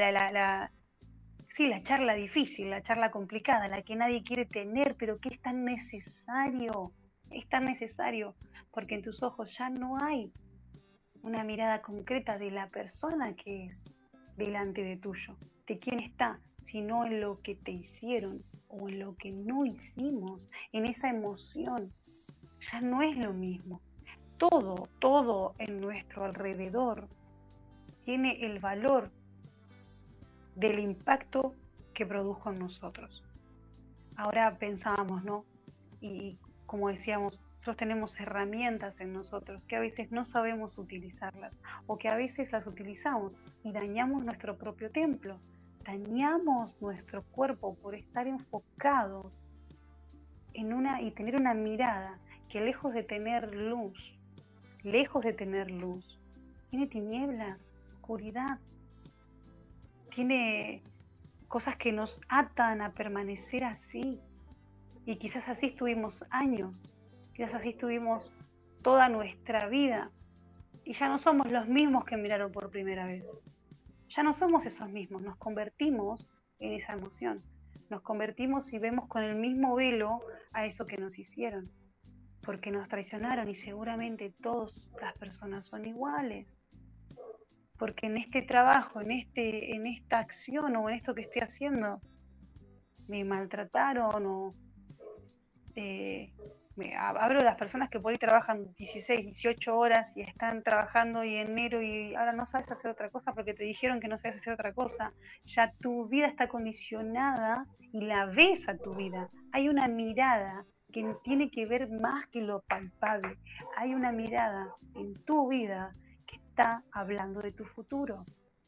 Sí, la charla difícil, la charla complicada, la que nadie quiere tener, pero que es tan necesario, porque en tus ojos ya no hay una mirada concreta de la persona que es delante de tuyo, de quién está, sino en lo que te hicieron o en lo que no hicimos, en esa emoción. Ya no es lo mismo. Todo en nuestro alrededor tiene el valor del impacto que produjo en nosotros. Ahora pensábamos, ¿no? Y como decíamos, nosotros tenemos herramientas en nosotros que a veces no sabemos utilizarlas, o que a veces las utilizamos y dañamos nuestro propio templo, dañamos nuestro cuerpo por estar enfocados y tener una mirada que lejos de tener luz, tiene tinieblas, oscuridad, tiene cosas que nos atan a permanecer así, y quizás así estuvimos años, quizás así estuvimos toda nuestra vida, y ya no somos los mismos que miraron por primera vez, ya no somos esos mismos, nos convertimos en esa emoción, nos convertimos y vemos con el mismo velo a eso que nos hicieron, porque nos traicionaron, y seguramente todas las personas son iguales, porque en este trabajo, en esta acción o en esto que estoy haciendo, me maltrataron o hablo de las personas que por ahí trabajan 16, 18 horas y están trabajando y enero y ahora no sabes hacer otra cosa porque te dijeron que no sabes hacer otra cosa. Ya tu vida está condicionada y la ves a tu vida. Hay una mirada que tiene que ver más que lo palpable. Hay una mirada en tu vida que está hablando de tu futuro.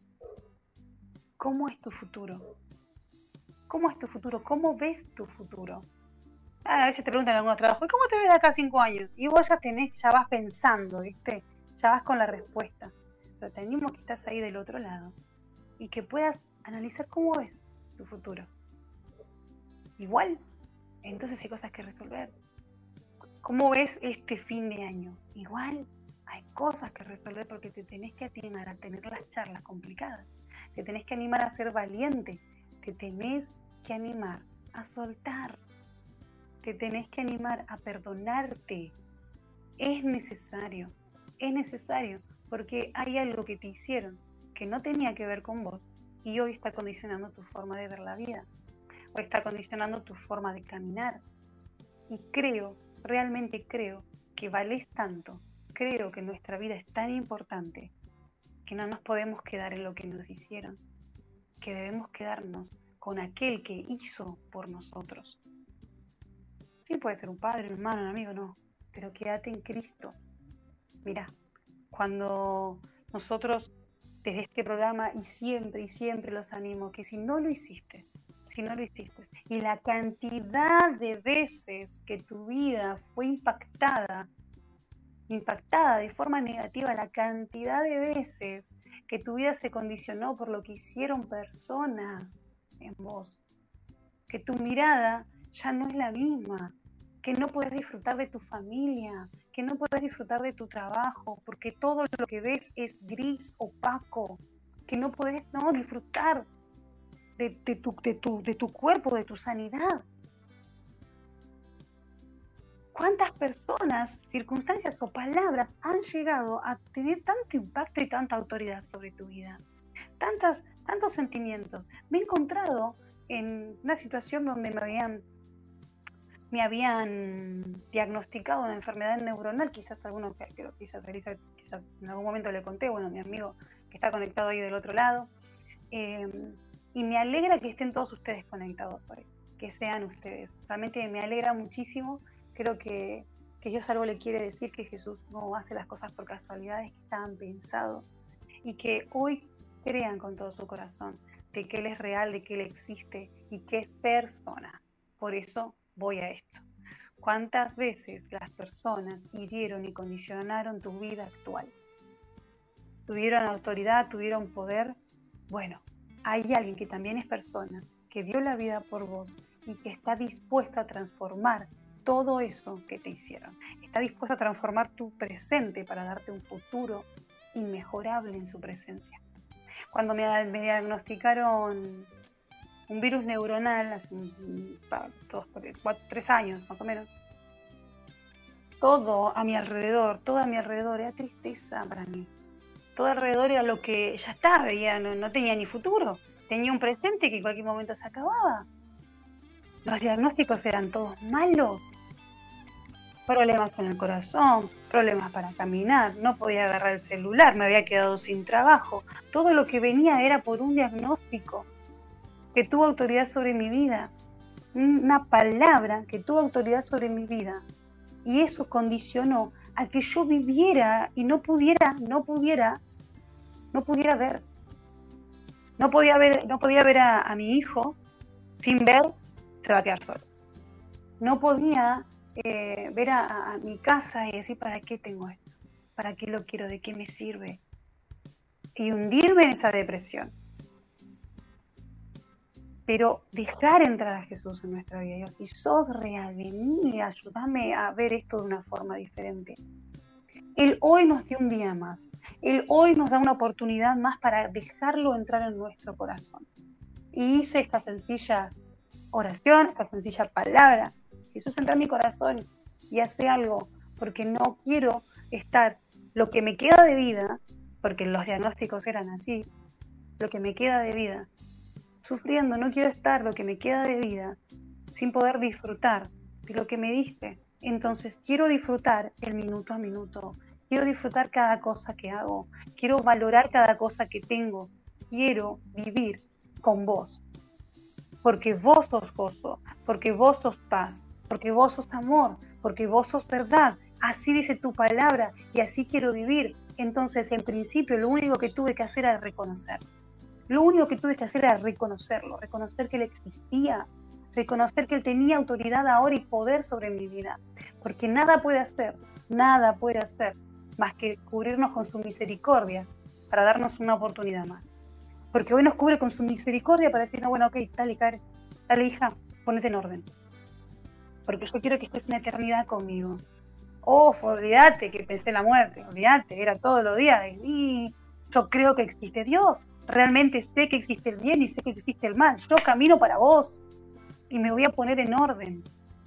¿Cómo es tu futuro? ¿Cómo es tu futuro? ¿Cómo ves tu futuro? A veces te preguntan en algunos trabajos, ¿cómo te ves de acá a 5 años? Y vos ya vas pensando, ¿viste? Ya vas con la respuesta. Pero tenemos que estás ahí del otro lado y que puedas analizar cómo es tu futuro. Igual, entonces hay cosas que resolver. ¿Cómo ves este fin de año? Igual hay cosas que resolver porque te tenés que animar a tener las charlas complicadas. Te tenés que animar a ser valiente. Te tenés que animar a soltar. Te tenés que animar a perdonarte. Es necesario, porque hay algo que te hicieron que no tenía que ver con vos y hoy está condicionando tu forma de ver la vida, o está condicionando tu forma de caminar. Y realmente creo que valés tanto, creo que nuestra vida es tan importante que no nos podemos quedar en lo que nos hicieron, que debemos quedarnos con aquel que hizo por nosotros. Sí, puede ser un padre, un hermano, un amigo, no, pero quédate en Cristo. Mirá, cuando nosotros desde este programa y siempre los animo, que si no lo hiciste, y la cantidad de veces que tu vida fue impactada de forma negativa, la cantidad de veces que tu vida se condicionó por lo que hicieron personas en vos, que tu mirada ya no es la misma, que no puedes disfrutar de tu familia, que no puedes disfrutar de tu trabajo, porque todo lo que ves es gris, opaco, que no puedes disfrutar de tu cuerpo, de tu sanidad. ¿Cuántas personas, circunstancias o palabras han llegado a tener tanto impacto y tanta autoridad sobre tu vida? Tantos sentimientos. Me he encontrado en una situación donde me habían diagnosticado una enfermedad neuronal, quizás en algún momento le conté, mi amigo que está conectado ahí del otro lado, y me alegra que estén todos ustedes conectados hoy, que sean ustedes, realmente me alegra muchísimo. Creo que Dios algo le quiere decir, que Jesús no hace las cosas por casualidades, que estaban pensados, y que hoy crean con todo su corazón de que Él es real, de que Él existe y que es persona. Por eso voy a esto. ¿Cuántas veces las personas hirieron y condicionaron tu vida actual? ¿Tuvieron autoridad, tuvieron poder? Bueno, hay alguien que también es persona, que dio la vida por vos y que está dispuesto a transformar todo eso que te hicieron. Está dispuesto a transformar tu presente para darte un futuro inmejorable en su presencia. Cuando me diagnosticaron un virus neuronal hace 3 años más o menos, todo a mi alrededor era tristeza para mí. Todo alrededor era lo que ya estaba, no tenía ni futuro. Tenía un presente que en cualquier momento se acababa. Los diagnósticos eran todos malos. Problemas en el corazón, problemas para caminar, no podía agarrar el celular, me había quedado sin trabajo. Todo lo que venía era por un diagnóstico que tuvo autoridad sobre mi vida. Una palabra que tuvo autoridad sobre mi vida. Y eso condicionó a que yo viviera y no pudiera ver. No podía ver a mi hijo sin ver, se va a quedar solo. No podía ver a mi casa y decir, ¿para qué tengo esto? ¿Para qué lo quiero? ¿De qué me sirve? Y hundirme en esa depresión. Pero dejar entrar a Jesús en nuestra vida. Dios, si sos real, vení, ayúdame a ver esto de una forma diferente. Él hoy nos dio un día más. Él hoy nos da una oportunidad más para dejarlo entrar en nuestro corazón. Y hice esta sencilla oración, esta sencilla palabra. Jesús, entra en mi corazón y hace algo, porque no quiero estar lo que me queda de vida, porque los diagnósticos eran así, lo que me queda de vida, sufriendo. No quiero estar lo que me queda de vida sin poder disfrutar de lo que me diste. Entonces quiero disfrutar el minuto a minuto, quiero disfrutar cada cosa que hago, quiero valorar cada cosa que tengo, quiero vivir con vos, porque vos sos gozo, porque vos sos paz, porque vos sos amor, porque vos sos verdad. Así dice tu palabra y así quiero vivir. Entonces, en principio, lo único que tuve que hacer era reconocer. Lo único que tuve que hacer era reconocerlo, reconocer que Él existía, reconocer que Él tenía autoridad ahora y poder sobre mi vida. Porque nada puede hacer más que cubrirnos con su misericordia para darnos una oportunidad más. Porque hoy nos cubre con su misericordia para decir, no, bueno, ok, dale, Karen, dale, hija, ponete en orden. Porque yo quiero que estés en la eternidad conmigo. Oh, olvídate que pensé en la muerte, olvídate, era todos los días. Y yo creo que existe Dios, realmente sé que existe el bien y sé que existe el mal. Yo camino para vos y me voy a poner en orden.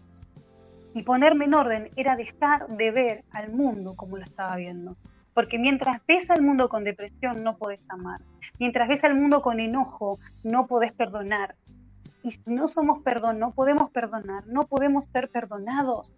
Y ponerme en orden era dejar de ver al mundo como lo estaba viendo. Porque mientras ves al mundo con depresión, no podés amar. Mientras ves al mundo con enojo, no podés perdonar. Y si no somos no podemos perdonar, no podemos ser perdonados.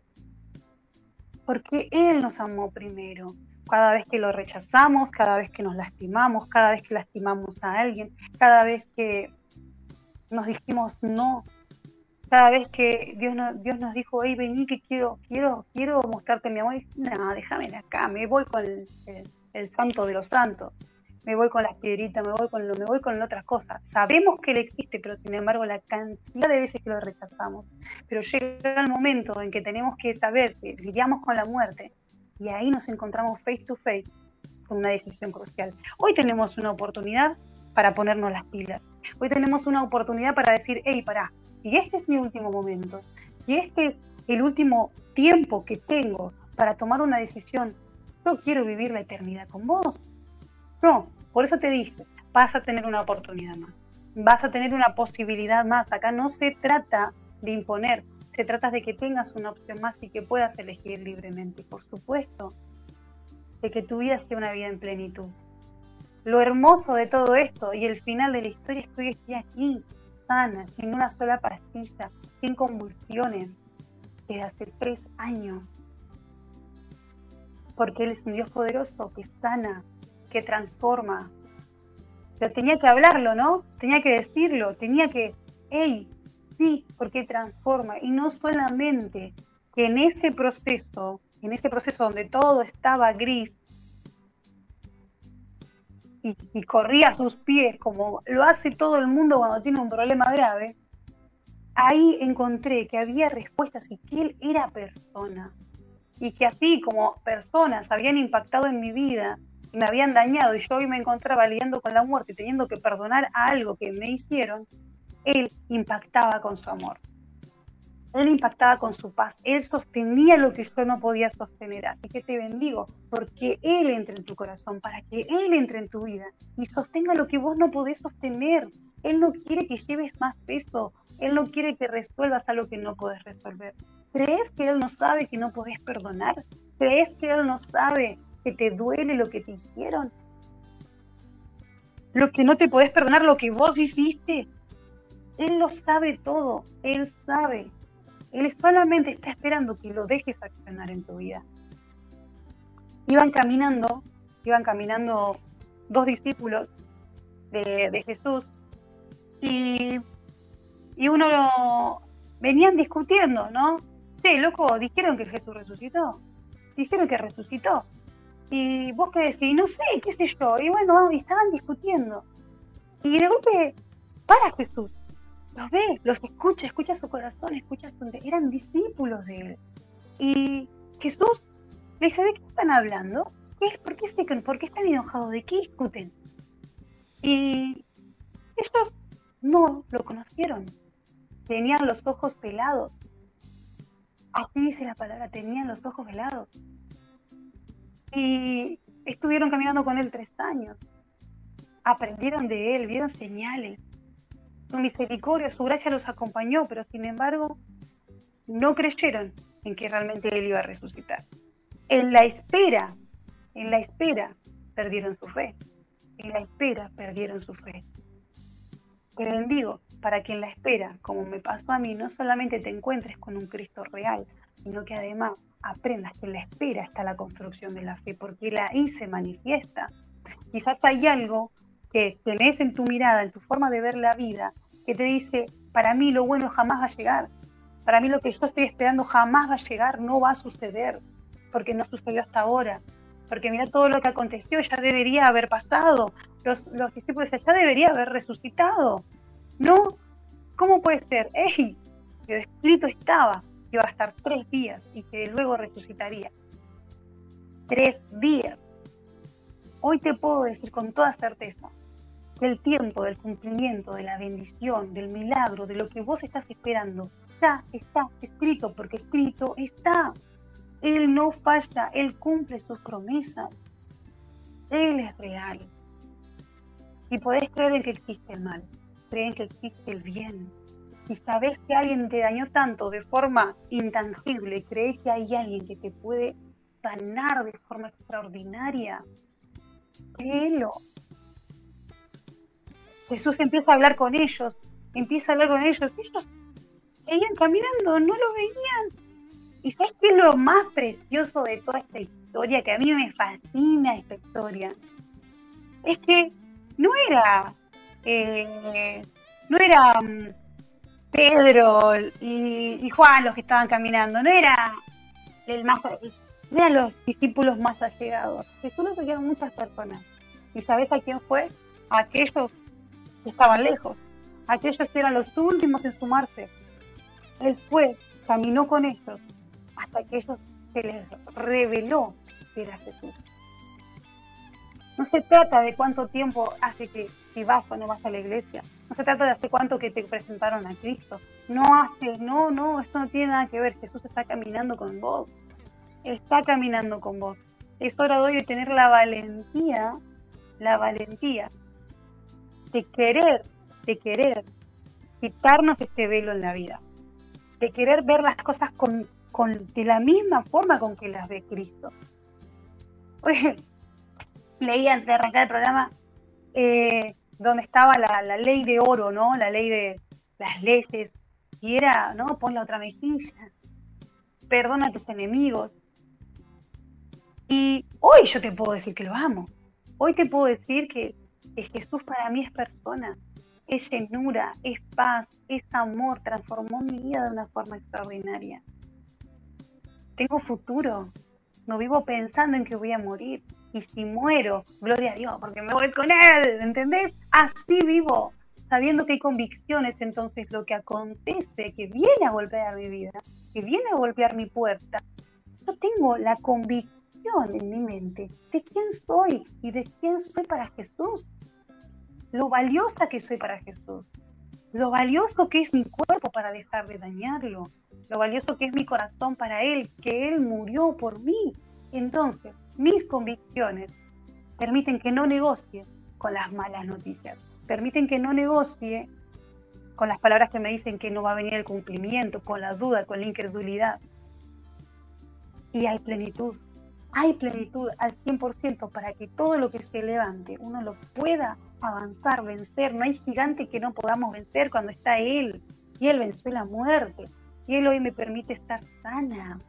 Porque Él nos amó primero. Cada vez que lo rechazamos, cada vez que nos lastimamos, cada vez que lastimamos a alguien, cada vez que nos dijimos no, cada vez que Dios nos dijo, hey, vení que quiero mostrarte mi amor, y no, déjame acá, me voy con el santo de los santos, me voy con las piedritas, me voy con otras cosas. Sabemos que Él existe, pero sin embargo la cantidad de veces que lo rechazamos. Pero llega el momento en que tenemos que saber que lidiamos con la muerte y ahí nos encontramos face to face con una decisión crucial. Hoy tenemos una oportunidad para ponernos las pilas. Hoy tenemos una oportunidad para decir, hey, pará, y este es mi último momento, y este es el último tiempo que tengo para tomar una decisión. Yo quiero vivir la eternidad con vos. No, por eso te dije, vas a tener una oportunidad más, vas a tener una posibilidad más. Acá no se trata de imponer, se trata de que tengas una opción más y que puedas elegir libremente. Y por supuesto, de que tu vida sea una vida en plenitud. Lo hermoso de todo esto y el final de la historia es que hoy estoy aquí, sana, sin una sola pastilla, sin convulsiones, desde hace 3 años. Porque Él es un Dios poderoso que sana, que transforma. Pero tenía que hablarlo, ¿no? Tenía que decirlo, tenía que, hey, sí, porque transforma. Y no solamente que en ese proceso donde todo estaba gris, y corría a sus pies como lo hace todo el mundo cuando tiene un problema grave, ahí encontré que había respuestas y que él era persona. Y que así como personas habían impactado en mi vida y me habían dañado y yo hoy me encontraba lidiando con la muerte y teniendo que perdonar a algo que me hicieron, él impactaba con su amor. Él impactaba con su paz. Él sostenía lo que yo no podía sostener. Así que te bendigo porque Él entre en tu corazón, para que Él entre en tu vida y sostenga lo que vos no podés sostener. Él no quiere que lleves más peso. Él no quiere que resuelvas algo que no podés resolver. ¿Crees que Él no sabe que no podés perdonar? ¿Crees que Él no sabe que te duele lo que te hicieron? Lo que no te podés perdonar, lo que vos hiciste. Él lo sabe todo. Él sabe. Él solamente está esperando que lo dejes accionar en tu vida. Iban caminando 2 discípulos de Jesús y venían discutiendo, ¿no? Sí, loco, dijeron que Jesús resucitó. Dijeron que resucitó. Y vos qué decís, no sé, qué sé yo. Y bueno, estaban discutiendo. Y de golpe, para Jesús. Los ve, los escucha su corazón, eran discípulos de él. Y Jesús le dice, ¿de qué están hablando? ¿Por qué están enojados? ¿De qué discuten? Y ellos no lo conocieron. Tenían los ojos pelados. Así dice la palabra, tenían los ojos velados. Y estuvieron caminando con él 3 años. Aprendieron de él, vieron señales. Su misericordia, su gracia los acompañó, pero sin embargo no creyeron en que realmente Él iba a resucitar. En la espera, perdieron su fe. Te bendigo para que en la espera, como me pasó a mí, no solamente te encuentres con un Cristo real, sino que además aprendas que en la espera está la construcción de la fe, porque ahí se manifiesta. Quizás hay algo que tenés en tu mirada, en tu forma de ver la vida, que te dice, para mí lo bueno jamás va a llegar, para mí lo que yo estoy esperando jamás va a llegar, no va a suceder, porque no sucedió hasta ahora, porque mira todo lo que aconteció, ya debería haber pasado, los discípulos ya debería haber resucitado, ¿no? ¿Cómo puede ser? Pero escrito estaba que iba a estar 3 días y que luego resucitaría. 3 días. Hoy te puedo decir con toda certeza que el tiempo del cumplimiento, de la bendición, del milagro, de lo que vos estás esperando, ya está escrito, porque escrito está. Él no falla, Él cumple sus promesas. Él es real. Y podés creer en que existe el mal, creen que existe el bien. Y sabés que alguien te dañó tanto de forma intangible, crees que hay alguien que te puede sanar de forma extraordinaria. Créelo. Jesús empieza a hablar con ellos. Ellos seguían caminando, no lo veían. ¿Y sabes qué es lo más precioso de toda esta historia? Que a mí me fascina esta historia. Es que no era Pedro y Juan los que estaban caminando, no eran los discípulos más allegados. Jesús lo seguían muchas personas. ¿Y sabes a quién fue? A aquellos que estaban lejos, aquellos que eran los últimos en sumarse. Él caminó con ellos hasta que ellos se les reveló que era Jesús. No se trata de cuánto tiempo hace que si vas o no vas a la iglesia. No se trata de hace cuánto que te presentaron a Cristo. No, esto no tiene nada que ver. Jesús está caminando con vos. Está caminando con vos. Es hora de hoy de tener la valentía de querer quitarnos este velo en la vida. De querer ver las cosas de la misma forma con que las ve Cristo. Oye, leí antes de arrancar el programa donde estaba la ley de oro, ¿no? La ley de las leyes. Y era, ¿no? Pon la otra mejilla. Perdona a tus enemigos. Y hoy yo te puedo decir que lo amo. Hoy te puedo decir que Jesús para mí es persona. Es llenura, es paz, es amor. Transformó mi vida de una forma extraordinaria. Tengo futuro. No vivo pensando en que voy a morir. Y si muero, gloria a Dios, porque me voy con Él, ¿entendés? Así vivo, sabiendo que hay convicciones. Entonces lo que acontece, que viene a golpear mi vida, que viene a golpear mi puerta, yo tengo la convicción en mi mente de quién soy y de quién soy para Jesús. Lo valiosa que soy para Jesús. Lo valioso que es mi cuerpo para dejar de dañarlo. Lo valioso que es mi corazón para Él, que Él murió por mí. Entonces, mis convicciones permiten que no negocie con las malas noticias. Permiten que no negocie con las palabras que me dicen que no va a venir el cumplimiento, con la duda, con la incredulidad. Y hay plenitud al 100% para que todo lo que se levante uno lo pueda avanzar, vencer. No hay gigante que no podamos vencer cuando está Él. Y Él venció la muerte. Y Él hoy me permite estar sana.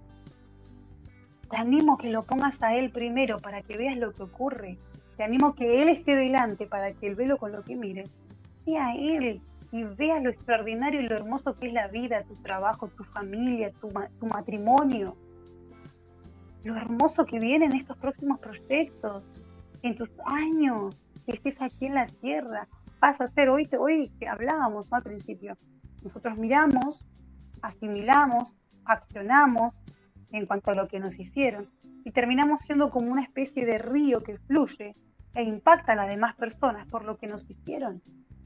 Te animo a que lo pongas a Él primero para que veas lo que ocurre. Te animo a que Él esté delante para que el velo con lo que mires sea Él y veas lo extraordinario y lo hermoso que es la vida, tu trabajo, tu familia, tu matrimonio. Lo hermoso que viene en estos próximos proyectos, en tus años, que estés aquí en la tierra. Vas a ser, hoy que hablábamos, ¿no? Al principio, nosotros miramos, asimilamos, accionamos en cuanto a lo que nos hicieron y terminamos siendo como una especie de río que fluye e impacta a las demás personas por lo que nos hicieron.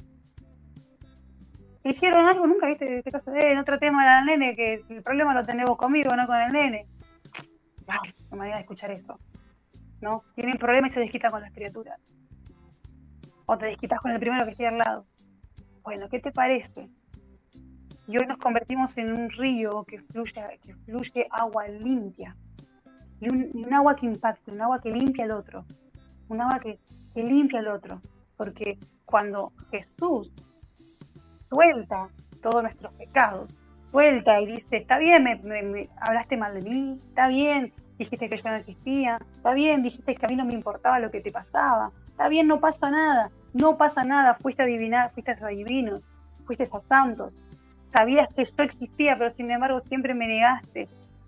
¿Te hicieron algo? Nunca viste este caso de no tratemos al nene, que el problema lo tenemos conmigo, no con el nene. Wow, qué manera de escuchar eso, ¿no? Tienen problemas y se desquitan con las criaturas. O te desquitas con el primero que esté al lado. Bueno, ¿qué te parece? Y hoy nos convertimos en un río que fluye agua limpia. Y un agua que impacte, un agua que limpia al otro. Un agua que limpia al otro. Porque cuando Jesús suelta todos nuestros pecados, suelta y dice, está bien, me hablaste mal de mí, está bien, dijiste que yo no existía, está bien, dijiste que a mí no me importaba lo que te pasaba, está bien, no pasa nada, fuiste adivinar, fuiste a divinos, fuiste a santos, sabías que yo existía, pero sin embargo siempre me negaste,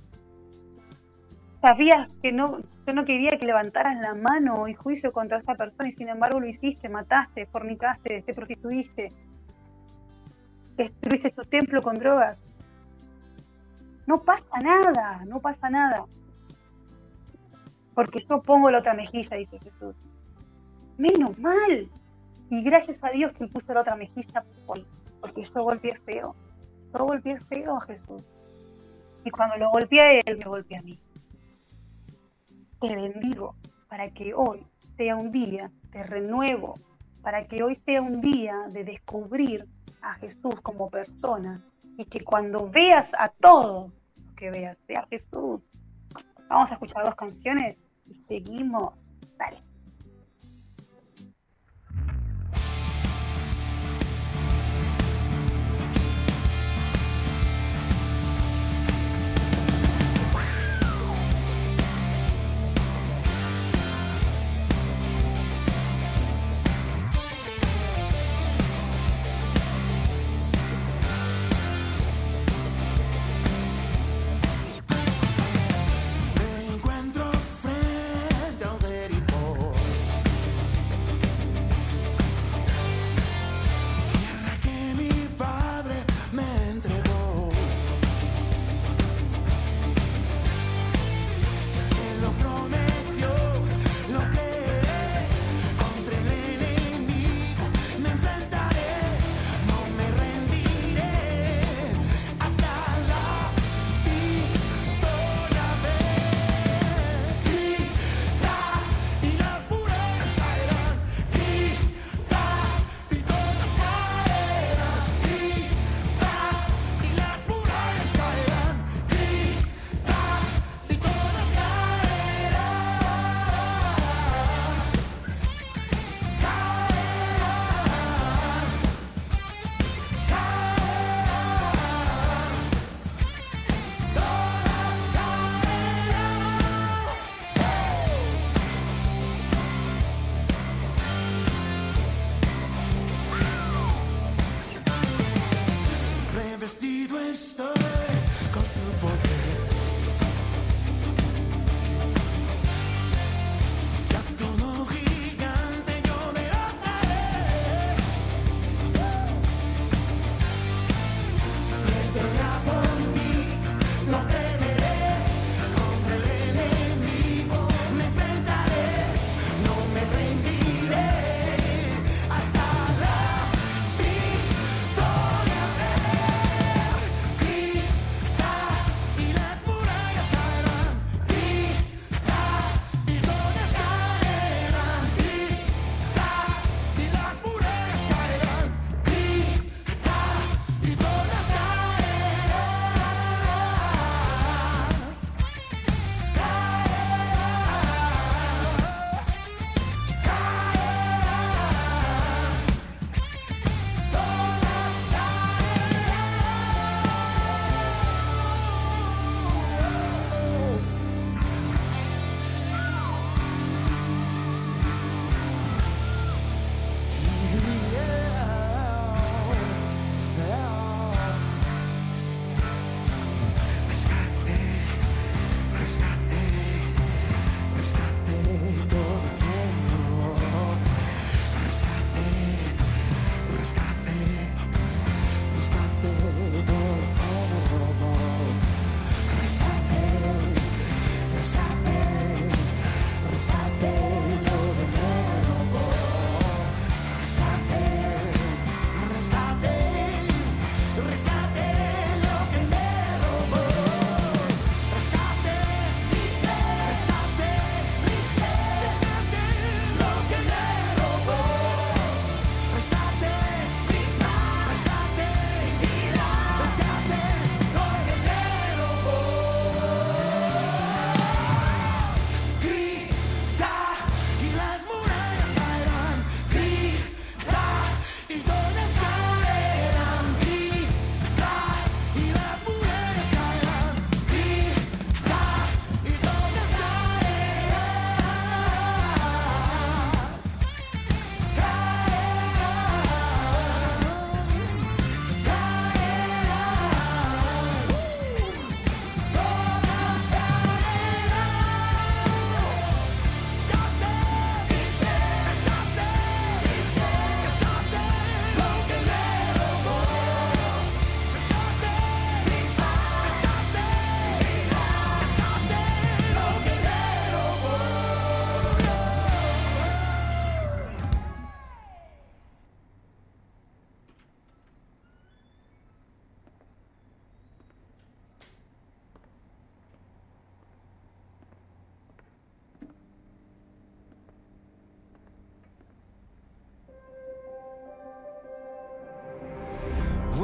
sabías que yo no quería que levantaras la mano en juicio contra esta persona y sin embargo lo hiciste, mataste, fornicaste, te prostituiste, destruiste tu templo con drogas. No pasa nada. Porque yo pongo la otra mejilla, dice Jesús. Menos mal. Y gracias a Dios que puso la otra mejilla porque yo golpeé feo. Yo golpeé feo a Jesús. Y cuando lo golpeé a Él, me golpeé a mí. Te bendigo para que hoy sea un día de renuevo, para que hoy sea un día de descubrir a Jesús como persona y que cuando veas a todos los que veas, sea Jesús. Vamos a escuchar 2 canciones y seguimos. Dale. Me encuentro frente a un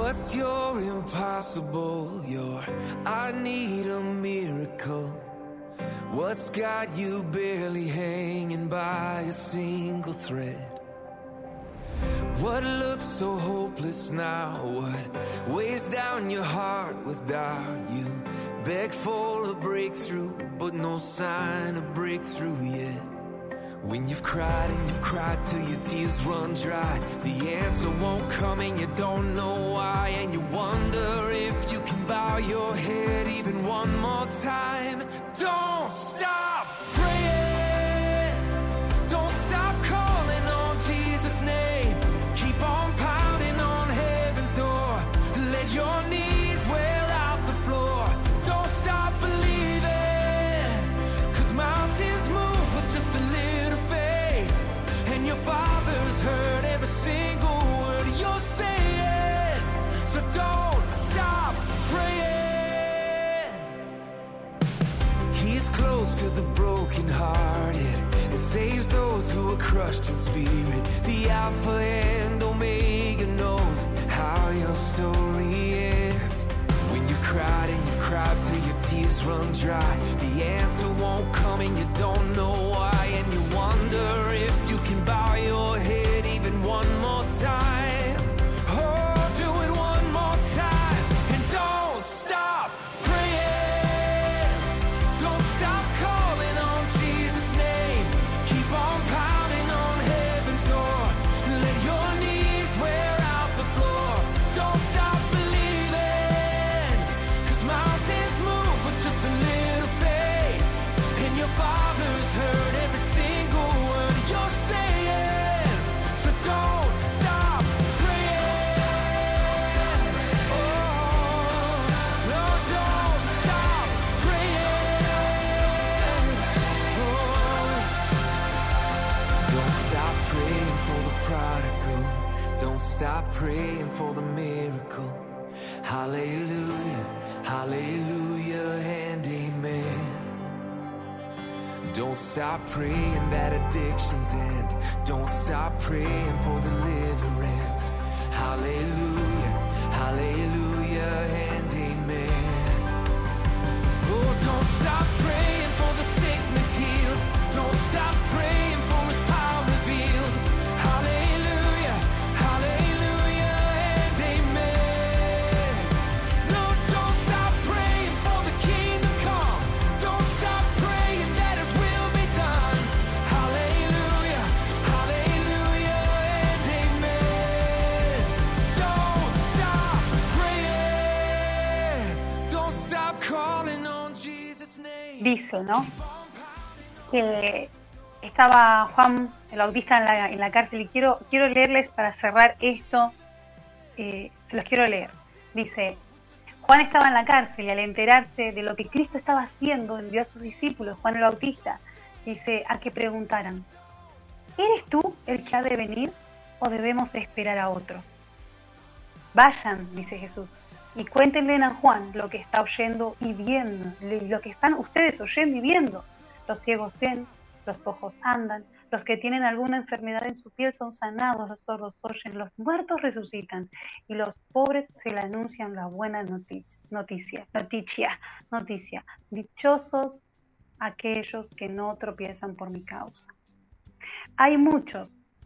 What's your impossible? Your I need a miracle. What's got you barely hanging by a single thread? What looks so hopeless now? What weighs down your heart with doubt? You beg for a breakthrough, but no sign of breakthrough yet. When you've cried and you've cried till your tears run dry, the answer won't come and you don't know why, and you wonder if you can bow your head even one more time. Don't stop praying, don't stop calling on Jesus' name. Keep on pounding on heaven's door. Let your knees wear out the floor. Don't stop believing, 'cause mountains move with just a little faith. And your Father's heard every single word you're saying. So don't stop praying. He's close to the brokenhearted and saves those who are crushed in spirit. The Alpha and Omega knows how your story ends. When you've cried and you've cried till your tears run dry, the answer won't come and you don't know why, and you wonder if you can bow your head even one more time. Oh, do it one more time, and don't stop praying. Don't stop calling on Jesus' name. Keep on pounding on heaven's door. Let your knees wear out the floor. Don't stop believing, 'cause mountains move with just a little faith. And your Father's heard every single word you're saying. So don't stop praying. Oh, no, don't stop praying. Oh, don't stop praying for the prodigal. Don't stop praying for the miracle. Hallelujah, hallelujah, and amen. Don't stop praying that addictions end. Don't stop praying for deliverance. Hallelujah, hallelujah, and amen. Oh, don't stop praying for the sickness healed. Don't stop praying for His power revealed. Hallelujah, hallelujah, and amen. No, don't stop praying for the kingdom come. Don't stop praying that His will be done. Hallelujah, hallelujah, and amen. Don't stop praying. Don't stop calling on Jesus' name. Dice, ¿no? Que estaba Juan el Bautista en la cárcel, y quiero leerles para cerrar esto, se los quiero leer. Dice: Juan estaba en la cárcel y al enterarse de lo que Cristo estaba haciendo, envió a sus discípulos, Juan el Bautista, dice, a que preguntaran: ¿eres tú el que ha de venir o debemos de esperar a otro? Vayan, dice Jesús, y cuéntenle a Juan lo que está oyendo y viendo, lo que están ustedes oyendo y viendo. Los ciegos ven, los cojos andan, los que tienen alguna enfermedad en su piel son sanados, los sordos oyen, los muertos resucitan, y los pobres se le anuncian la buena noticia. Dichosos aquellos que no tropiezan por mi causa. Hay muchos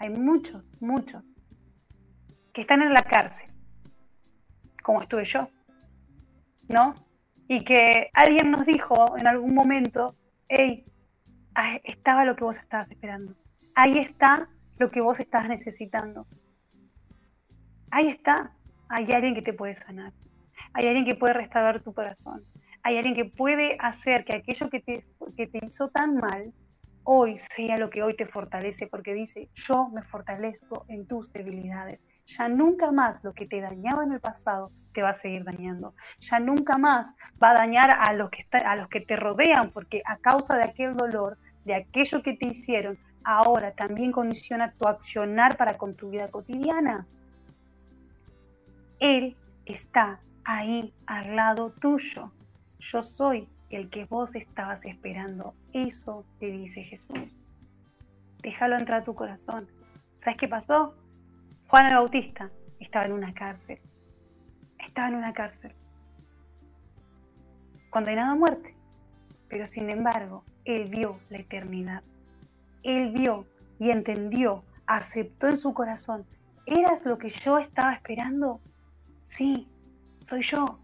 que están en la cárcel, como estuve yo, ¿no? Y que alguien nos dijo en algún momento: hey, estaba lo que vos estabas esperando. Ahí está lo que vos estás necesitando. Ahí está. Hay alguien que te puede sanar. Hay alguien que puede restaurar tu corazón. Hay alguien que puede hacer que aquello que te hizo tan mal hoy sea lo que hoy te fortalece, porque dice: yo me fortalezco en tus debilidades. Ya nunca más lo que te dañaba en el pasado te va a seguir dañando. Ya nunca más va a dañar a los que te rodean, porque a causa de aquel dolor, de aquello que te hicieron, ahora también condiciona tu accionar para con tu vida cotidiana. Él está ahí al lado tuyo. Yo soy el que vos estabas esperando. Eso te dice Jesús. Déjalo entrar a tu corazón. ¿Sabes qué pasó? Juan el Bautista estaba en una cárcel. estaba en una cárcel, condenado a muerte, pero sin embargo, él vio la eternidad. Él vio y entendió, aceptó en su corazón, ¿eras lo que yo estaba esperando? Sí, soy yo.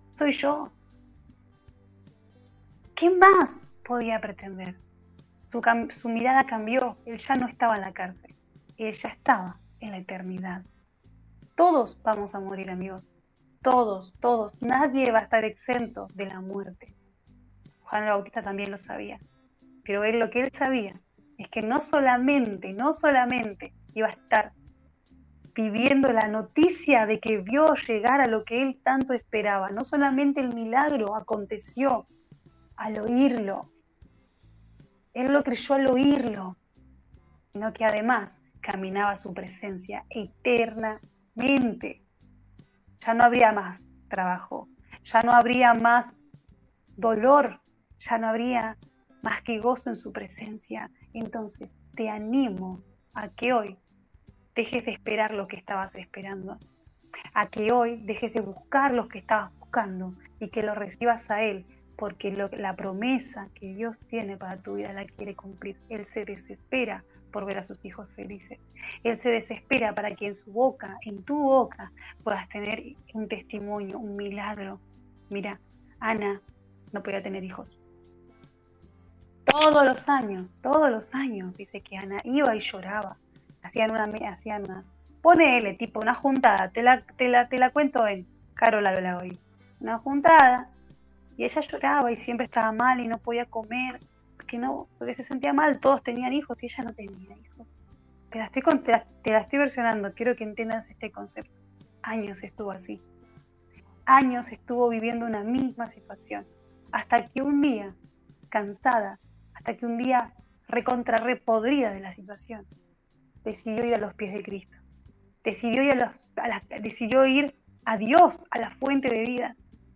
¿Qué más podía pretender? Su mirada cambió, él ya no estaba en la cárcel, él ya estaba en la eternidad. Todos vamos a morir, amigos, todos, nadie va a estar exento de la muerte. Juan el Bautista también lo sabía, pero lo que él sabía es que no solamente iba a estar viviendo la noticia de que vio llegar a lo que él tanto esperaba, no solamente el milagro aconteció al oírlo, él lo creyó al oírlo, sino que además caminaba a su presencia eternamente. Ya no habría más trabajo, ya no habría más dolor, ya no habría más que gozo en su presencia. Entonces te animo a que hoy dejes de esperar lo que estabas esperando, a que hoy dejes de buscar lo que estabas buscando y que lo recibas a Él, porque la promesa que Dios tiene para tu vida la quiere cumplir. Él se desespera por ver a sus hijos felices. Él se desespera para que en su boca, en tu boca, puedas tener un testimonio, un milagro. Mira, Ana no podía tener hijos. Todos los años, dice que Ana iba y lloraba. Hacían una, ponele, tipo una juntada, te la cuento en Carola lo la hoy. Una juntada, y ella lloraba y siempre estaba mal y no podía comer, porque se sentía mal, todos tenían hijos y ella no tenía hijos. Te la estoy versionando, quiero que entiendas este concepto. Años estuvo así. Años estuvo viviendo una misma situación. Hasta que un día, cansada, hasta que un día repodrida de la situación, decidió ir a los pies de Cristo. Decidió ir a Dios, a la fuente de vida.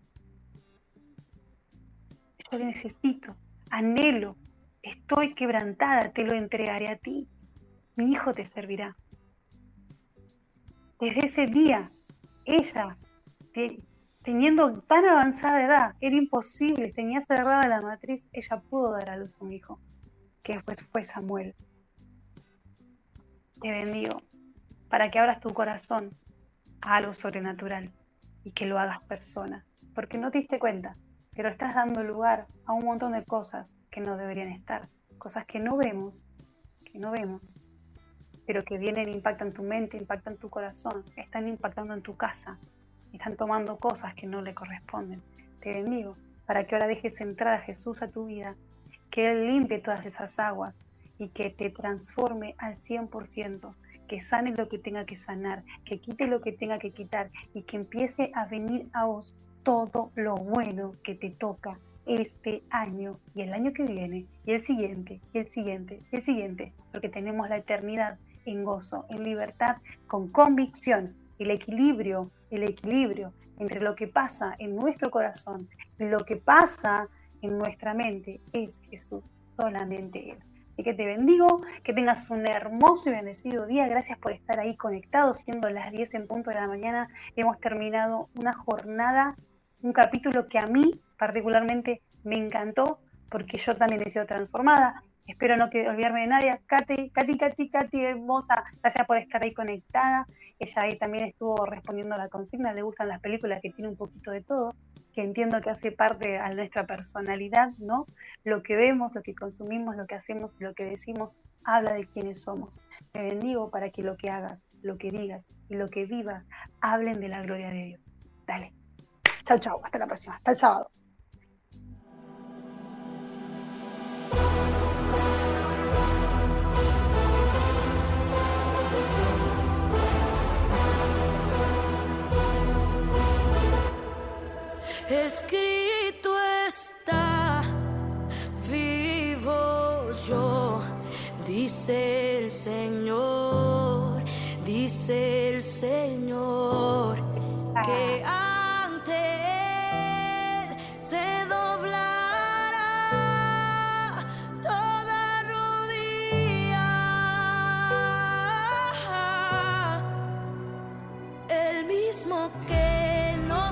Yo le necesito, anhelo, estoy quebrantada, te lo entregaré a ti. Mi hijo te servirá. Desde ese día, ella, teniendo tan avanzada edad, era imposible, tenía cerrada la matriz, ella pudo dar a luz a un hijo, que después fue Samuel. Te bendigo para que abras tu corazón a algo sobrenatural y que lo hagas persona, porque no te diste cuenta, pero estás dando lugar a un montón de cosas que no deberían estar, cosas que no vemos, pero que vienen e impactan tu mente, impactan tu corazón, están impactando en tu casa, están tomando cosas que no le corresponden. Te bendigo para que ahora dejes entrar a Jesús a tu vida, que Él limpie todas esas aguas y que te transforme al 100%, que sane lo que tenga que sanar, que quite lo que tenga que quitar y que empiece a venir a vos todo lo bueno que te toca este año y el año que viene y el siguiente y el siguiente y el siguiente, porque tenemos la eternidad en gozo, en libertad, con convicción. El equilibrio entre lo que pasa en nuestro corazón y lo que pasa en nuestra mente es Jesús, solamente Él. Así que te bendigo, que tengas un hermoso y bendecido día. Gracias por estar ahí conectados, siendo las 10 en punto de la mañana. Hemos terminado una jornada, un capítulo que a mí particularmente me encantó, porque yo también he sido transformada. Espero no olvidarme de nadie. Katy, hermosa, gracias por estar ahí conectada. Ella ahí también estuvo respondiendo a la consigna. Le gustan las películas que tienen un poquito de todo, que entiendo que hace parte de nuestra personalidad, ¿no? Lo que vemos, lo que consumimos, lo que hacemos, lo que decimos, habla de quiénes somos. Te bendigo para que lo que hagas, lo que digas y lo que vivas hablen de la gloria de Dios. Dale. Chau, hasta la próxima, hasta el sábado. Escrito está, vivo yo, dice el Señor, que ante Él se doblará toda rodilla, el mismo que nos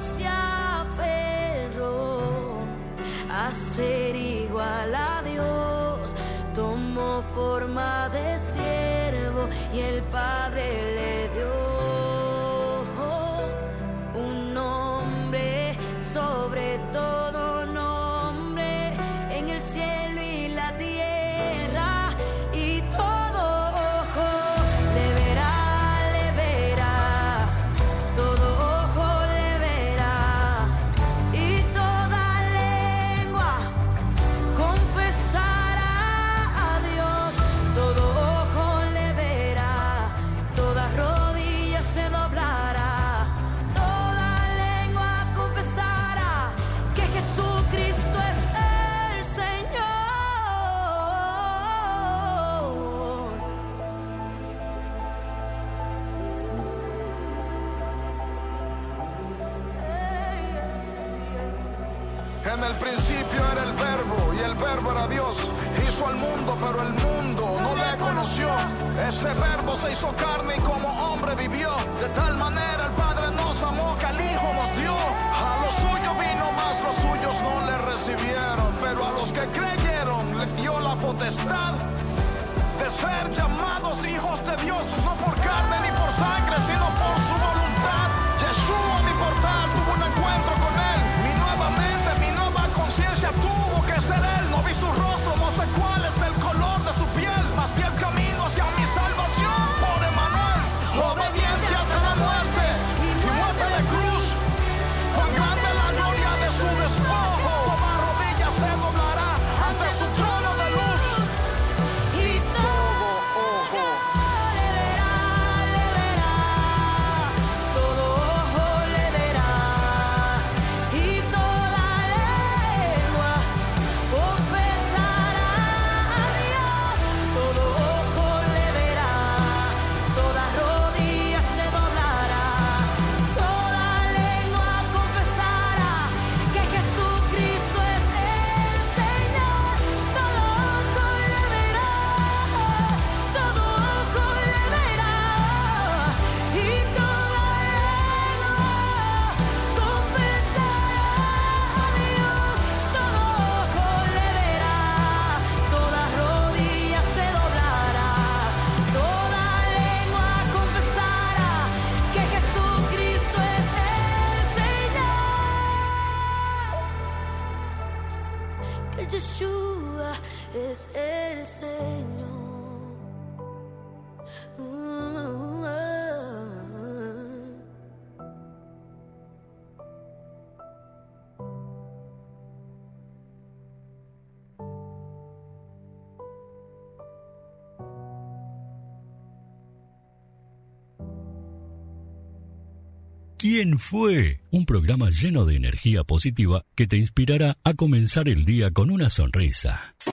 a ser igual a Dios. Tomó forma de siervo y el Padre le dio un nombre sobre todo nombre, en el cielo y la tierra, y todo ojo le verá, todo ojo le verá, y toda lengua confesará a Dios. Todo ojo le verá, toda rodilla se doblará, toda lengua confesará que Jesucristo es el Señor. En el principio era el verbo y el verbo era Dios. Hizo al mundo, pero el mundo no le conoció. Ese verbo se hizo carne y como hombre vivió. De tal manera el Padre nos amó que al Hijo nos dio. A los suyos vino, mas los suyos no le recibieron. Pero a los que creyeron les dio la potestad de ser llamados hijos de Dios. No por carne ni por sangre, sino por su voluntad. Yeshua, mi portal, tuvo un encuentro con él. Mi nueva mente, mi nueva conciencia tuvo que ser él. No vi su rostro, no sé cuál es el color de su piel, mas vi el camino hacia mi salvación por Emmanuel. Obediente hasta la muerte y muerte de cruz. Cuán grande la gloria de su despojo. Toda rodilla se doblará ante su trono de luz. Y todo ojo le verá, todo ojo le verá, y toda lengua confesará a Dios. Todo ojo le verá, toda rodilla se doblará, toda lengua confesará que Jesucristo es el Señor. Todo ojo le verá, todo ojo le verá, y toda lengua confesará a Dios. Todo ojo le verá, toda rodilla se doblará, toda lengua confesará que Jesucristo es el Señor, que Yeshua es el Señor. ¿Quién fue? Un programa lleno de energía positiva que te inspirará a comenzar el día con una sonrisa.